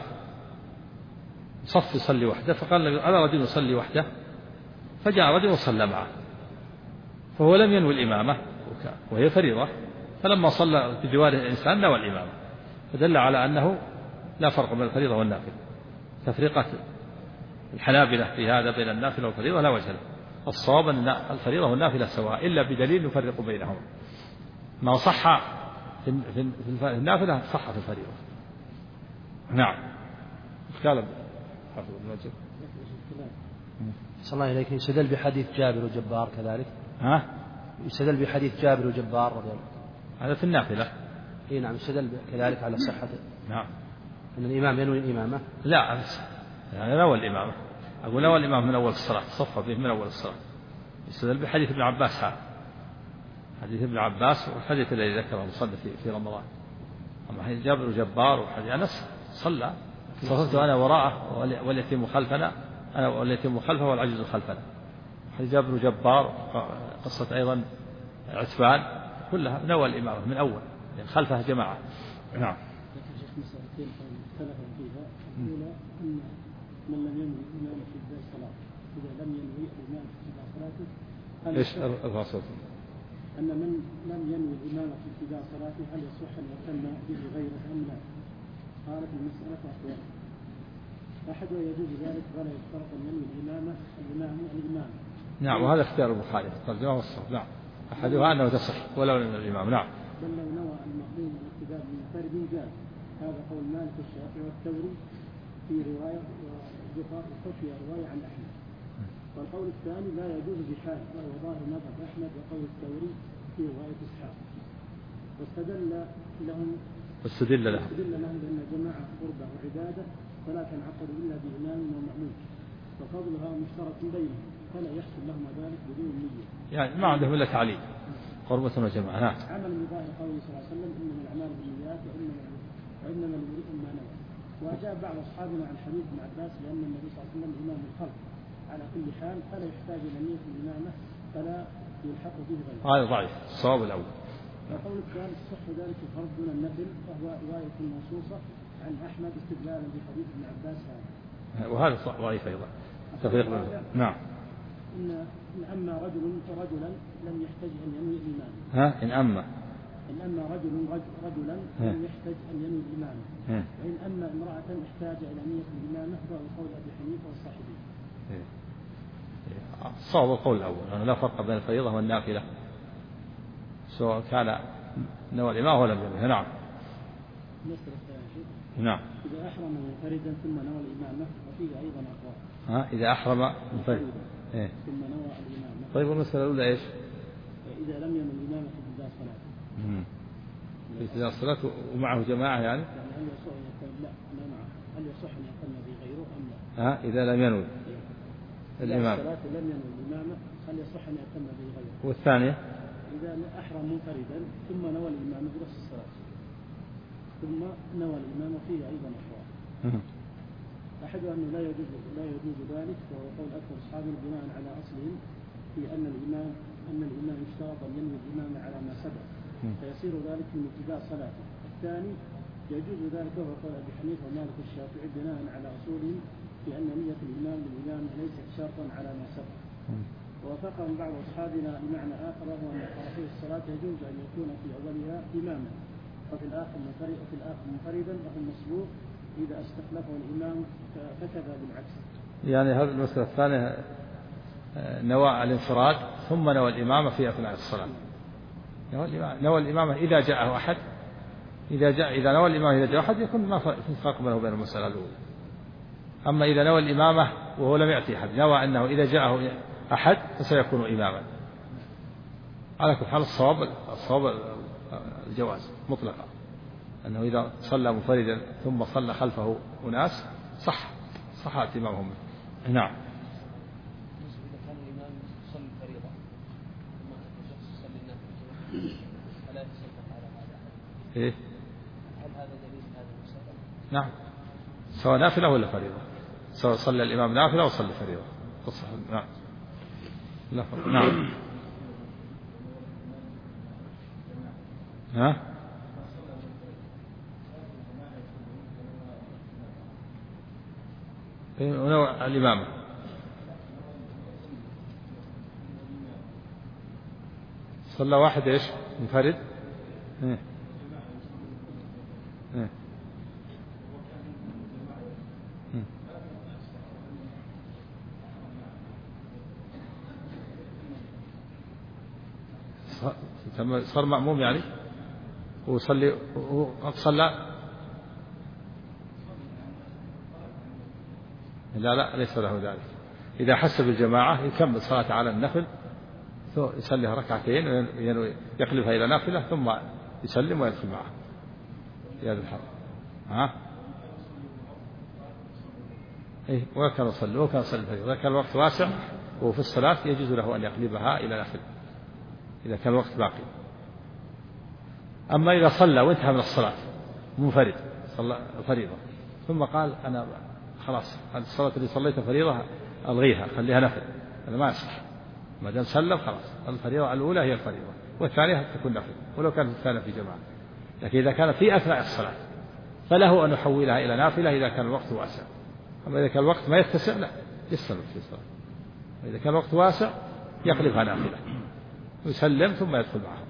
صف يصلي وحده فقال ألا رجل يصلي وحده، فجاء رجل وصلى معه، فهو لم ينوي الإمامة وهي فريضة، فلما صلى بجواره الإنسان نوى الإمامة، فدل على أنه لا فرق بين الفريضة والنافلة. تفرقة الحنابلة في هذا بين النافلة والفريضة لا وجه له. الصواب أن الفريضة والنافلة سواء إلا بدليل يفرق بينهما. ما صح في النافلة صح في الفريضة. نعم. قال حافظ ابن رجب صلى الله عليه يستدل بحديث جابر وجبار كذلك. يستدل بحديث جابر وجبار رضي الله هذا في النافلة. اي نعم. يستدل كذلك على صحته. نعم. أن الإمام ينوي الإمامة. لا يعني نوى الإمامة. أقول نوى الإمام من أول الصلاة، صف به من أول الصلاة. يستدل بحديث ابن عباس هذا، حديث ابن عباس والحديث الذي ذكره المصنف في رمضان. أما حديث جابر وجبار وحديث أنس صلى صففت أنا وراءه واليتيم خلفنا، أنا واليتيم خلفه والعجوز خلفنا. حديث جابر وجبار قصة أيضا عتبان كلها نوى الإمامة من أول، يعني خلفها جماعة. نعم. مسألتين اختلفوا فيها. الأولى أن من لم ينوي الإمامة في بداية الصلاة إذا لم ينوي الإمامة في ابتداء صلاته إيش الفاصل؟ أن من لم ينوي الإمامة في ابتداء صلاته هل يصح أن يتم به غيره أم لا؟ قالت المسألة أقوال. أحد يجوز ذلك ولا يشترط أن ينوي الإمام. نعم. وهذا اختيار البخاري ترجمه الصحيح. نعم. أحدها أنه تصح ولو لم الإمام. نعم. بل لو نوى المأموم الاقتداء بمنفرد جاز. هذا قول مالك الشافعي والثوري في رواية وخفي رواية عن أحمد. والقول الثاني لا يجوز بحال، وهو ظاهر مذهب أحمد وقول الثوري في رواية إسحاق. واستدل لهم بأن جماعة قربة وعبادة فلا تنعقد إلا بإمام ومأموم، وفضلها مشترك بينهم فلا يحصل لهم ذلك بدون نية. يعني ما عندهم إلا تعليل قربة وجماعة. نعم. عمل بظاهر قوله صلى الله عليه وسلم إنما الأعمال بالنيات وإنما لامرئ ما نوى. وأجاب بعض أصحابنا عن حديث ابن عباس لأن النبي صلى الله عليه وسلم إمام الخلق على كل حال فلا يحتاج إلى نية الإمامة فلا يلحق به غيره. هذا ضعيف. الصواب الأول. وقول الثالث صح ذلك الفرض دون النفل، وهو رواية منصوصة عن أحمد استدلالا بحديث ابن عباس هذا. وهذا ضعيف أيضا. تفريق. نعم. إن أما رجلا لم يحتاج أن ينوي الإمام. إن أما رجلا لم يحتاج أن ينوي الإمام. وإن أما امرأة احتاج إلى نية الإمامة فهو قول أبي حنيفة والصاحبين. الصواب القول الأول أنه لا فرق بين الفريضة والنافلة سواء كان نوى الإمام ولا لم ينوي. نعم. نعم. إذا أحرم منفردا ثم نوى الإمامة وفيه أيضا أقوال. إذا أحرم منفردا ثم نوى الإمامة. طيب والمسألة الأولى إيش؟ إذا لم ينوي الإمامة في ابتداء الصلاة. في ابتداء الصلاة ومعه جماعة يعني هل يصح أن يكون لا معه؟ هل يصح أن يكون به غيره أم لا؟ إذا لم ينوي الإمام. الصلاة لم ينوي الإمامة هل يصح أن يكون به غيره؟ والثانية إذا أحرم منفردا ثم نوى الإمامة بنفس الصلاة ثم نوى الإمامة فيه أيضا أحوال. أحد أنه لا يجوز ذلك، وهو قول أكثر أصحابنا بناء على أصلهم في أن الإمام يشترط أن ينوي الإمامة على ما سبق فيصير ذلك من ابتداء صلاته. الثاني يجوز ذلك، وهو قول أبي حنيفة ومالك الشافعي بناء على أصولهم في أن نية الإمام للإمام ليست شرطا على ما سبق. ووافقهم بعض أصحابنا بمعنى آخر، وهو أن طرفي الصلاة يجوز أن يكون في أولها إماما وفي الآخر منفردا وهو المسبوق إذا استخلفه الإمام فكذا بالعكس. يعني هذه المسألة الثانية نوى الانفراد ثم نوى الإمامة في أثناء الصلاة. نوى الإمامة إذا جاءه أحد، إذا نوى الإمامة إذا جاء أحد يكون ما في فرق بينه وبين المسألة الأولى. أما إذا نوى الإمامة وهو لم يأتي أحد، نوى أنه إذا جاءه أحد فسيكون إماما. على كل حال الصواب الجواز مطلقا، أنه إذا صلى منفردا ثم صلى خلفه أناس صح اتمامهم. نعم. إذا كان الإمام يصلي الفريضة ثم شخص يصلي النافلة فلا يتصدق على هذا. إيه؟ هل هذا دليل هذا المسألة؟ نعم، سواء نافلة ولا فريضة، سواء صلى الإمام نافلة وصلى فريضة. نعم. نعم. ها؟ الإمامة صلى واحد إيش منفرد. صار مأموم يعني وصلي صلى. لا ليس له ذلك. إذا حس بالجماعة يكمل صلاة على النفل يصليها ركعتين يقلبها إلى نافلة ثم يسلم ويدخل معه في هذا الحال. إيه وكان يصلي الفريضة. إذا كان الوقت واسع وفي الصلاة يجوز له أن يقلبها إلى نافل إذا كان الوقت باقي. أما إذا صلى وانتهى من الصلاة منفرد صلى الفريضة ثم قال أنا خلاص هذه الصلاة اللي صليتها فريضة ألغيها خليها نفل، هذا ما يصح. ما دام سلم خلاص الفريضة الأولى هي الفريضة والثانية تكون نفل ولو كانت الثانية في جماعة. لكن إذا كانت في أثناء الصلاة فله أن يحولها إلى نافلة إذا كان الوقت واسع. أما إذا كان الوقت ما يتسع لا يستمر في الصلاة. وإذا كان الوقت واسع يقلبها نافلة ويسلم ثم يدخل معه.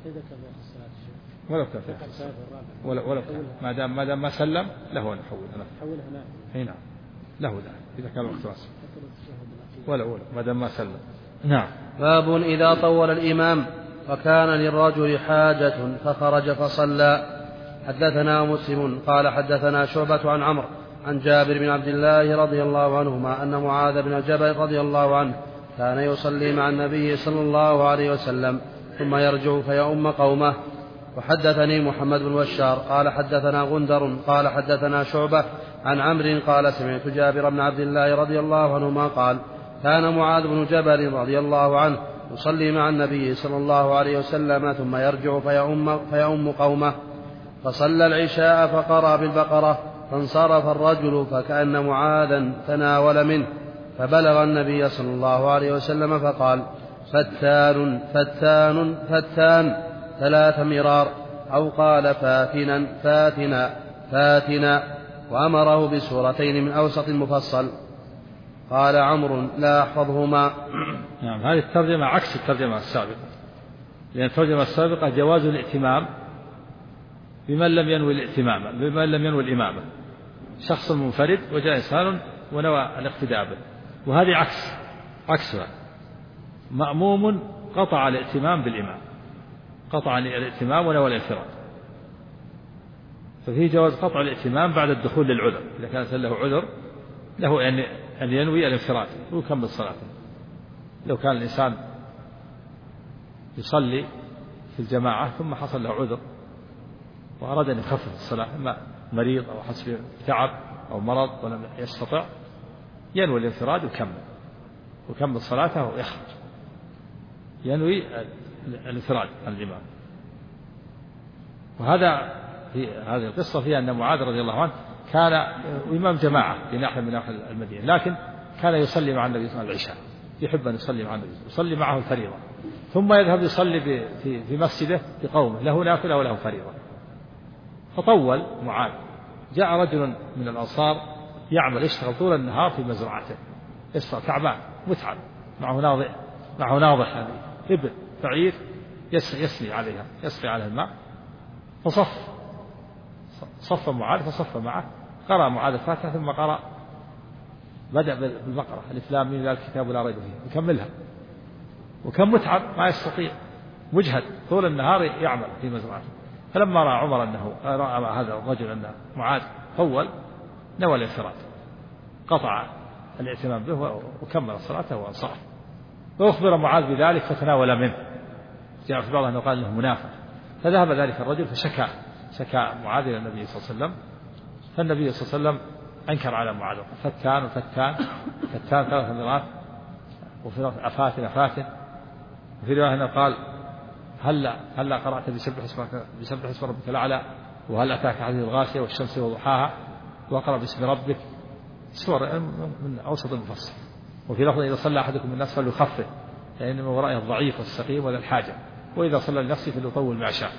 ولو كان في الصلاة ولو كان ما دام ما سلم له أن يحولها نافلة. نعم له ذلك إذا كان الوقت واسع ولا ما دام ما سلم. نعم. باب إذا طول الإمام وكان للرجل حاجة فخرج فصلى. حدثنا مسلم قال حدثنا شعبة عن عمرو عن جابر بن عبد الله رضي الله عنهما أن معاذ بن جبل رضي الله عنه كان يصلي مع النبي صلى الله عليه وسلم ثم يرجع فيؤم قومه. وحدثني محمد بن بشار قال حدثنا غندر قال حدثنا شعبة عن عمرو قال سمعت جابر بن عبد الله رضي الله عنهما قال كان معاذ بن جبل رضي الله عنه يصلي مع النبي صلى الله عليه وسلم ثم يرجع فيؤم قومه. فصلى العشاء فقرأ بالبقرة فانصرف الرجل فكأن معاذا تناول منه فبلغ النبي صلى الله عليه وسلم فقال فتان فتان فتان 3 مرار أو قال فاتنا وأمره بسورتين من أوسط المفصل. قال عمرو لا أحفظهما. نعم هذه الترجمة عكس الترجمة السابقة، لأن الترجمة السابقة جواز الائتمام بمن لم ينوي الإمامة، شخص منفرد وجاء إنسان ونوى الاقتداء به، وهذه عكسها مأموم قطع الائتمام بالإمام، قطع الائتمام ونوى الانفراد، ففيه جواز قطع الائتمام بعد الدخول للعذر. إذا كان له عذر له أن ينوي الانفراد ويكمل صلاته. لو كان الإنسان يصلي في الجماعة ثم حصل له عذر وأراد أن يخفف الصلاة، إما مريض أو حس بتعب أو مرض ولم يستطع، ينوي الانفراد ويكمل صلاته ويخرج، ينوي الانفراد عن الإمام. وهذا في هذه القصة فيها أن معاذ رضي الله عنه كان إمام جماعة في ناحية من ناحية المدينة، لكن كان يصلي مع النبي صلى الله عليه وسلم العشاء، يحب أن يصلي مع النبي، يصلي معه الفريضة، ثم يذهب يصلي في مسجده بقومه، له نافلة وله فريضة. فطول معاذ. جاء رجل من الأنصار يشتغل طول النهار في مزرعته، يشتغل تعبان متعب، معه ناضح يعني ابن بعير يسقي عليها الماء، صف معاذ فصف معه، قرأ معاذ الفاتحة ثم قرأ بدأ بالبقرة ألف لام ميم ذلك الكتاب لا ريب فيه يكملها، وكان متعب ما يستطيع مجهد طول النهار يعمل في مزرعته. فلما رأى عمر أنه رأى هذا الرجل أن معاذ طول نوى الانفراد، قطع الاعتمام به وكمل صلاته وانصرف، وأخبر معاذ بذلك فتناول منه. جاء في بعض أنه قال له منافق، فذهب ذلك الرجل فشكى معاذ إلى النبي صلى الله عليه وسلم، فالنبي صلى الله عليه وسلم أنكر على معاذ فتان 3 مرات، وفي أفاتن، وفي رواية قال هلا قرأت بسبح اسم ربك الأعلى، وهل أتاك حديث الغاشية والشمس وضحاها، وقرأ باسم ربك، سور من أوسط المفصل. وفي لفظ إذا صلى أحدكم الناس فليخفف لأن من ورائه الضعيف والسقيم وذا الحاجة، وإذا صلى لنفسه فليطول ما شاء.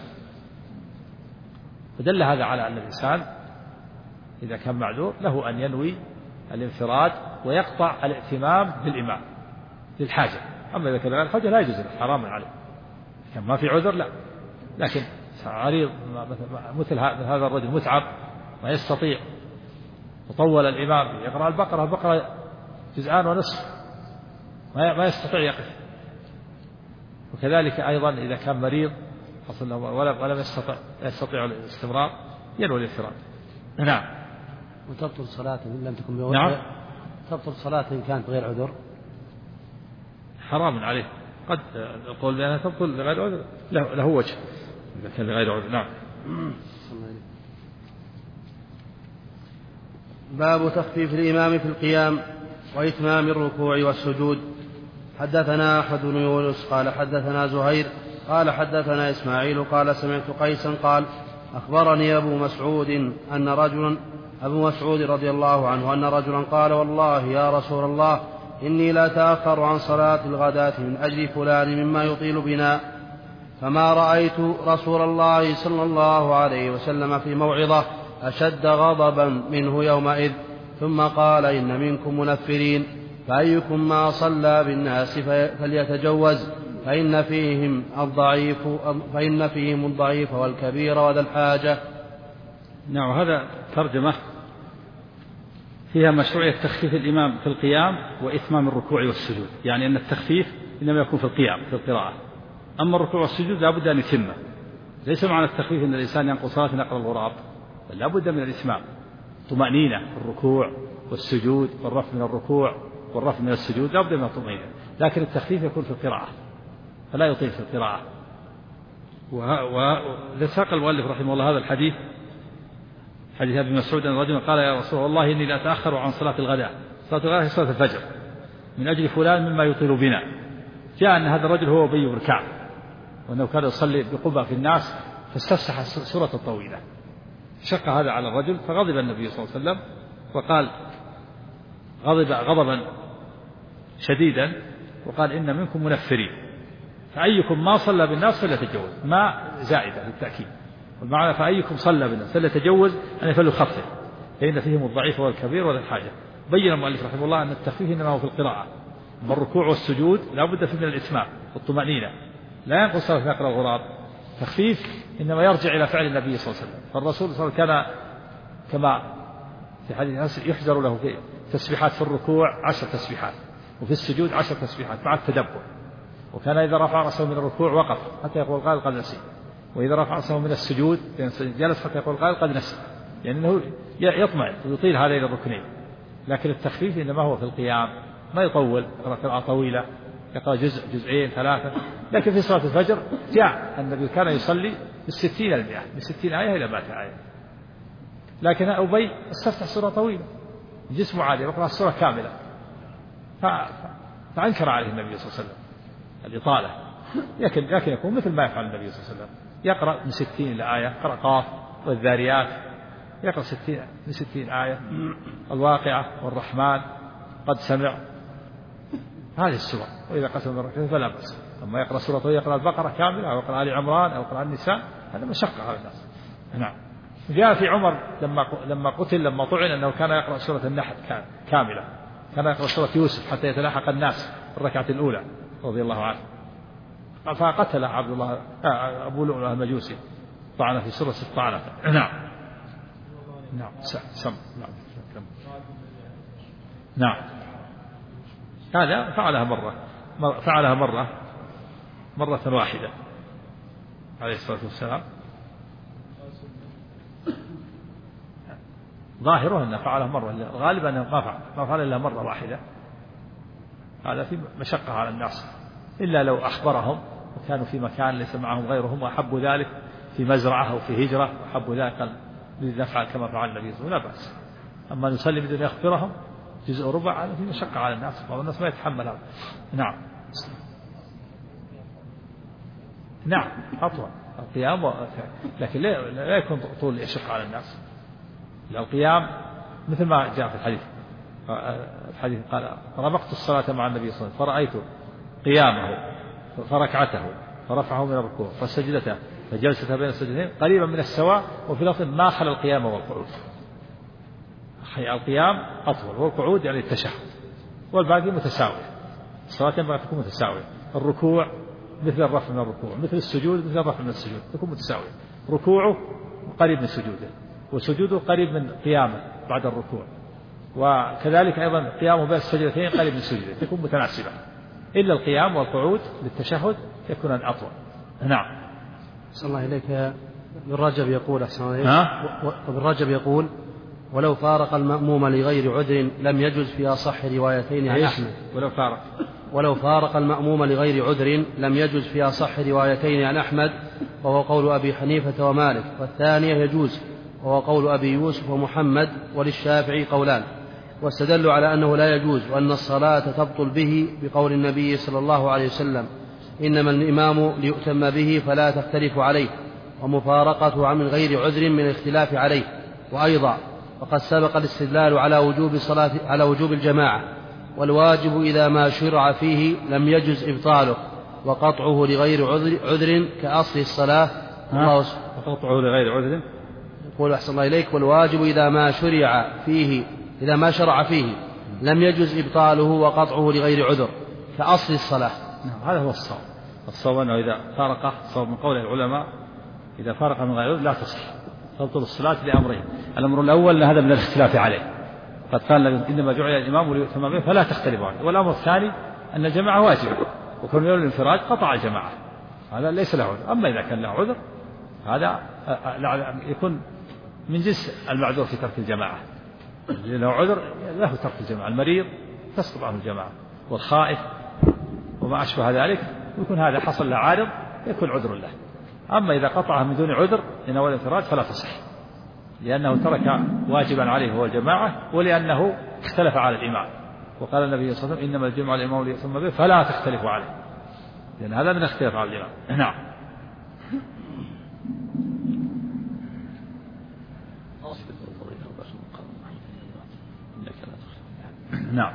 فدل هذا على أن الإنسان إذا كان معذور له أن ينوي الانفراد ويقطع الاهتمام بالإمام للحاجة. أما إذا كان غير الحاجة لا يجوز له، حرام عليه. كان ما في عذر لا، لكن عريض مثل هذا الرجل متعب ما يستطيع، وطول الإمام يقرأ البقرة 2.5 ما يستطيع يقف. وكذلك أيضا إذا كان مريض حصل له ولم يستطيع الاستمرار ينوي الانفراد. نعم. وتبطل صلاة إن لم تكن بوجه. نعم. تبطل صلاة إن كانت غير عذر. حرام عليه، قد القول بأنها تبطل لغير عذر له وجه إذا كان لغير عذر. نعم. باب تخفيف الإمام في القيام وإتمام الركوع والسجود. حدثنا أحمد بن يونس قال حدثنا زهير قال حدثنا إسماعيل قال سمعت قيسا قال أخبرني أبو مسعود رضي الله عنه أن رجلا قال والله يا رسول الله إني لا أتأخر عن صلاة الغداة من أجل فلان مما يطيل بنا، فما رأيت رسول الله صلى الله عليه وسلم في موعظة أشد غضبا منه يومئذ، ثم قال إن منكم منفرين، فأيكم ما صلى بالناس فليتجوز، فإن فيهم الضعيف والكبير وذا الحاجة. نعم. هذا ترجمة فيها مشروعية تخفيف الإمام في القيام وإتمام الركوع والسجود، يعني أن التخفيف إنما يكون في القيام في القراءة، أما الركوع والسجود لا بد أن يتمه. ليس معنى التخفيف أن الإنسان ينقص صلاة نقر الغراب، بل لا بد من الإتمام، طمأنينة في الركوع والسجود والرفع من الركوع والرفع من السجود لا بد من الطمأنينة، لكن التخفيف يكون في القراءة فلا يطيل في القراءة. ولساق المؤلف رحمه الله هذا الحديث حديث أبي مسعود أن رجلا قال يا رسول الله إني لا أتأخر عن صلاة الغداء. صلاة الغداء هي صلاة الفجر من أجل فلان مما يطيل بنا. جاء أن هذا الرجل هو أبي بن كعب، وأنه كان يصلي بقبة في الناس فاستفسح السورة الطويلة، شق هذا على الرجل فغضب النبي صلى الله عليه وسلم وقال غضبا شديدا وقال إن منكم منفرين، فأيكم ما صلى بالناس فليتجوز، ما زائدة للتأكيد، والمعنى فأيكم صلى بالناس فليتجوز أن فليخفف فإن فيهم الضعيف والكبير وذا الحاجة. بين المؤلف رحمه الله أن التخفيف إنما هو في القراءة، والركوع والسجود لا بد فيه من الإتمام والطمأنينة، لا ينقص صلاة نقر الغراب. تخفيف إنما يرجع إلى فعل النبي صلى الله عليه وسلم، فالرسول صلى الله عليه وسلم كان كما في حديث يحذر له في تسبيحات في الركوع 10 تسبيحات وفي السجود 10 تسبيحات مع التدبر، وكان إذا رفع رأسه من الركوع وقف حتى يقول قائل قد نسي، وإذا رفع رأسه من السجود جلس حتى يقول قائل قد نسي، يعني أنه يطمع ويطيل هذين الركنين. لكن التخفيف إنما هو في القيام، ما يطول قراءة طويلة يقرأ جزء جزئين 3. لكن في صلاة الفجر جاء النبي كان يصلي ب60 المئة ب60 آية إلى 100 آية، لكن أبي استفتح سورة طويلة جسمه عالي يقرأ السورة كاملة، فأنكر عليه النبي صلى الله عليه وسلم الإطالة. لكن يكون مثل ما يفعل النبي صلى الله عليه وسلم، يقرأ من 60 إلى آية، يقرأ قاف والذاريات يقرأ 60 آية، الواقعة والرحمن قد سمع، هذه السورة. وإذا قسم الركعتين فلا بأس. أما يقرأ سورة طويلة يقرأ البقرة كاملة أو يقرأ آل عمران أو يقرأ النساء هذا مشقة على الناس. نعم. جاء في عمر لما طعن أنه كان يقرأ سورة النحل كاملة، كان يقرأ سورة يوسف حتى يتلاحق الناس في الركعة الأولى رضي الله عنه، فقتل أبو لؤلؤ المجوسي طعنة في سرة 6 طعنات. نعم نعم سم نعم. هذا فعلها مرة واحدة عليه الصلاة والسلام. ظاهره أنه فعلها مرة، الغالب أنه ما فعل إلا مرة واحدة. هذا في مشقة على الناس، إلا لو أخبرهم وكانوا في مكان ليس معهم غيرهم وأحبوا ذلك في مزرعة أو في هجرة وأحبوا ذلك لنفعل كما فعل النبي صلى الله عليه وسلم لا بأس. أما نسلم بدون يخبرهم جزء ربع هذا في مشقة على الناس، بعض الناس ما يتحمل هذا. نعم أطول القيام لكن لا يكون طول يشق على الناس. القيام مثل ما جاء في الحديث قال ربقت الصلاة مع النبي صلى الله عليه وسلم فرأيت قيامه فركعته فرفعه من الركوع فسجدته فجلسته بين السجدتين قريبا من السواء، وفي لفظ ما خلا القيام والقعود. القيام أطول والقعود يعني التشهد، والباقي متساوي. الصلاة ينبغي أن تكون متساوية. الركوع مثل الرفع من الركوع، مثل السجود مثل الرفع من السجود، تكون متساوية. ركوعه قريب من سجوده، وسجوده قريب من قيامه بعد الركوع، وكذلك أيضا قيامه بين السجدتين قريب من سجوده، تكون متناسبة. إلا القيام والقعود للتشهد يكون أطول. نعم. أحسن الله إليك. ابن رجب يقول أحسن الله إليك. ابن رجب يقول ولو فارق المأموم لغير عذر لم يجز في أصح روايتين عن أحمد. ولو فارق المأموم لغير عذر لم يجز في أصح روايتين عن أحمد، وهو قول أبي حنيفة ومالك، والثانية يجوز وهو قول أبي يوسف ومحمد، وللشافعي قولان، واستدلوا على أنه لا يجوز وأن الصلاة تبطل به بقول النبي صلى الله عليه وسلم إنما الإمام ليؤتم به فلا تختلف عليه، ومفارقته عن غير عذر من الاختلاف عليه. وأيضا وقد سبق الاستدلال على وجوب الجماعة، والواجب إذا ما شرع فيه لم يجز إبطاله، وقطعه لغير عذر كأصل الصلاة. وقطعه لغير عذر يقول أحسن الله إليك والواجب إذا ما شرع فيه لم يجز إبطاله وقطعه لغير عذر كأصل الصلاة. هذا هو الصواب أنه إذا فارقه، صواب من قول العلماء إذا فارق من غير عذر لا تصح، تبطل الصلاة لأمرين. الأمر الأول هذا من الاختلاف عليه، قد قال إنما جعل الإمام ليؤتم به فلا تختلف عليه. والأمر الثاني أن الجماعة واجبة، وكون يقول الانفراد قطع الجماعة، هذا ليس له عذر. أما إذا كان له عذر هذا يكون من جنس المعذور في ترك الجماعة، له عذر له ترك الجماعة. المريض تسقط عنه الجماعة، والخائف وما أشبه ذلك يكون هذا حصل له عارض يكون عذر له. أما إذا قطعه من دون عذر لأنه الانفراد فلا تصح، لأنه ترك واجبا عليه هو الجماعة، ولأنه اختلف على الإمام. وقال النبي صلى الله عليه وسلم إنما الجمعة الإمام ليؤتم به فلا تختلفوا عليه، لأن هذا من اختلاف على الإمام. نعم. نعم.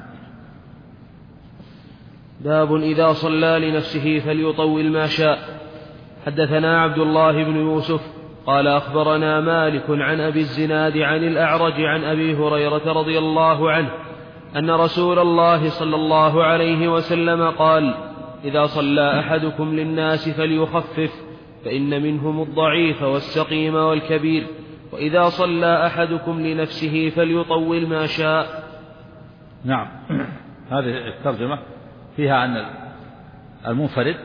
باب إذا صلى لنفسه فليطول ما شاء. حدثنا عبد الله بن يوسف قال أخبرنا مالك عن أبي الزناد عن الأعرج عن أبي هريرة رضي الله عنه أن رسول الله صلى الله عليه وسلم قال إذا صلى أحدكم للناس فليخفف فإن منهم الضعيف والسقيم والكبير، وإذا صلى أحدكم لنفسه فليطول ما شاء. نعم. هذه الترجمة فيها أن المنفرد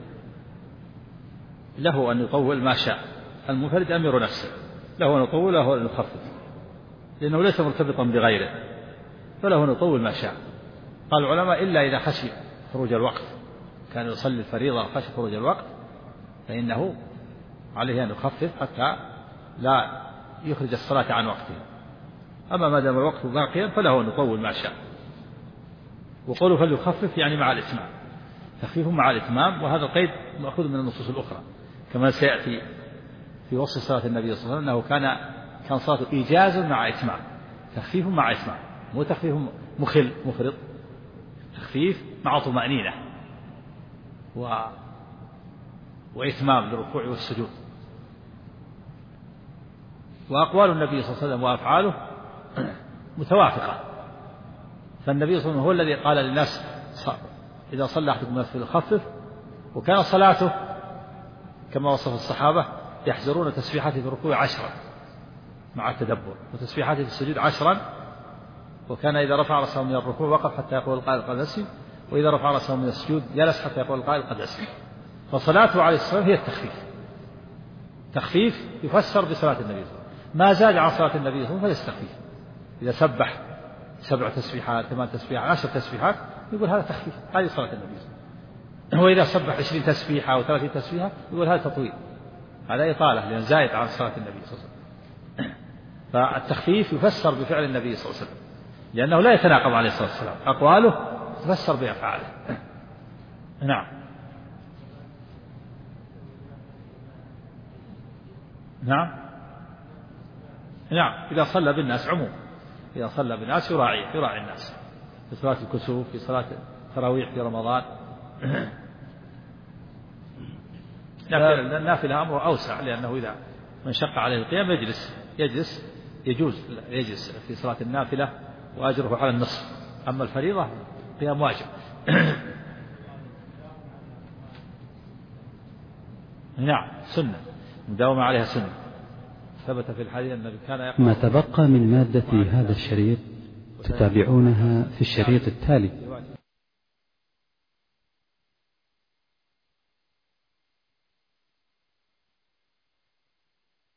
له أن يطول ما شاء. المنفرد أمير نفسه، له أن يطول له أن يخفف، لأنه ليس مرتبطا بغيره، فله أن يطول ما شاء. قال العلماء إلا إذا خشي خروج الوقت، كان يصلي الفريضة وخشي خروج الوقت فإنه عليه أن يخفف حتى لا يخرج الصلاة عن وقتها. أما ما دام الوقت باقيا فله أن يطول ما شاء. وقوله فليخفف يعني مع الإتمام، تخفيف مع الإتمام، وهذا القيد مأخوذ من النصوص الأخرى كما سيأتي في وصف صلاة النبي صلى الله عليه وسلم أنه كان صلاته إيجاز مع إتمام، تخفيف مع إتمام، مو تخفيف مفرط، تخفيف مع طمأنينة وإتمام للركوع والسجود. وأقوال النبي صلى الله عليه وسلم وأفعاله متوافقة. فالنبي صلى الله عليه وسلم هو الذي قال للناس إذا صلى أحدكم فليخفف، وكان صلاته كما وصف الصحابة يحذرون تسبيحاته في الركوع 10 مع التدبر، وتسبيحاته في السجود 10، وكان إذا رفع رأسه من الركوع وقف حتى يقول القائل قد أسلم، وإذا رفع رأسه من السجود جلس حتى يقول القائل قد أسلم. فصلاته عليه الصلاة والسلام هي التخفيف. تخفيف يفسر بصلاة النبي صلى الله عليه وسلم، ما زاد عن صلاة النبي صلى الله عليه وسلم فيستخفيف. إذا سبح 7 تسبيحات 8 تسبيحات 10 تسبيحات يقول هذا تخفيف، هذه صلاة النبي صلى الله عليه وسلم. وإذا سبح 20 تسبيحة أو 30 تسبيحة يقول هذا تطويل، هذا إطالة لأن زائد عن صلاة النبي صلى الله عليه وسلم. فالتخفيف يفسر بفعل النبي صلى الله عليه وسلم، لأنه لا يتناقض عليه الصلاة والسلام، أقواله تفسر بأفعاله. نعم إذا صلى بالناس عموم، إذا صلى بالناس يراعي الناس في صلاة الكسوف، في صلاة التراويح في رمضان. النافلة أمر أوسع، لأنه إذا من شق عليه القيام يجوز يجلس في صلاة النافلة وأجره على النصف، أما الفريضة قيام واجب. سنة مداومة عليها سنة، ثبت في الحديث النبي كان يقول. ما تبقى من مادة هذا الشريط تتابعونها في الشريط التالي.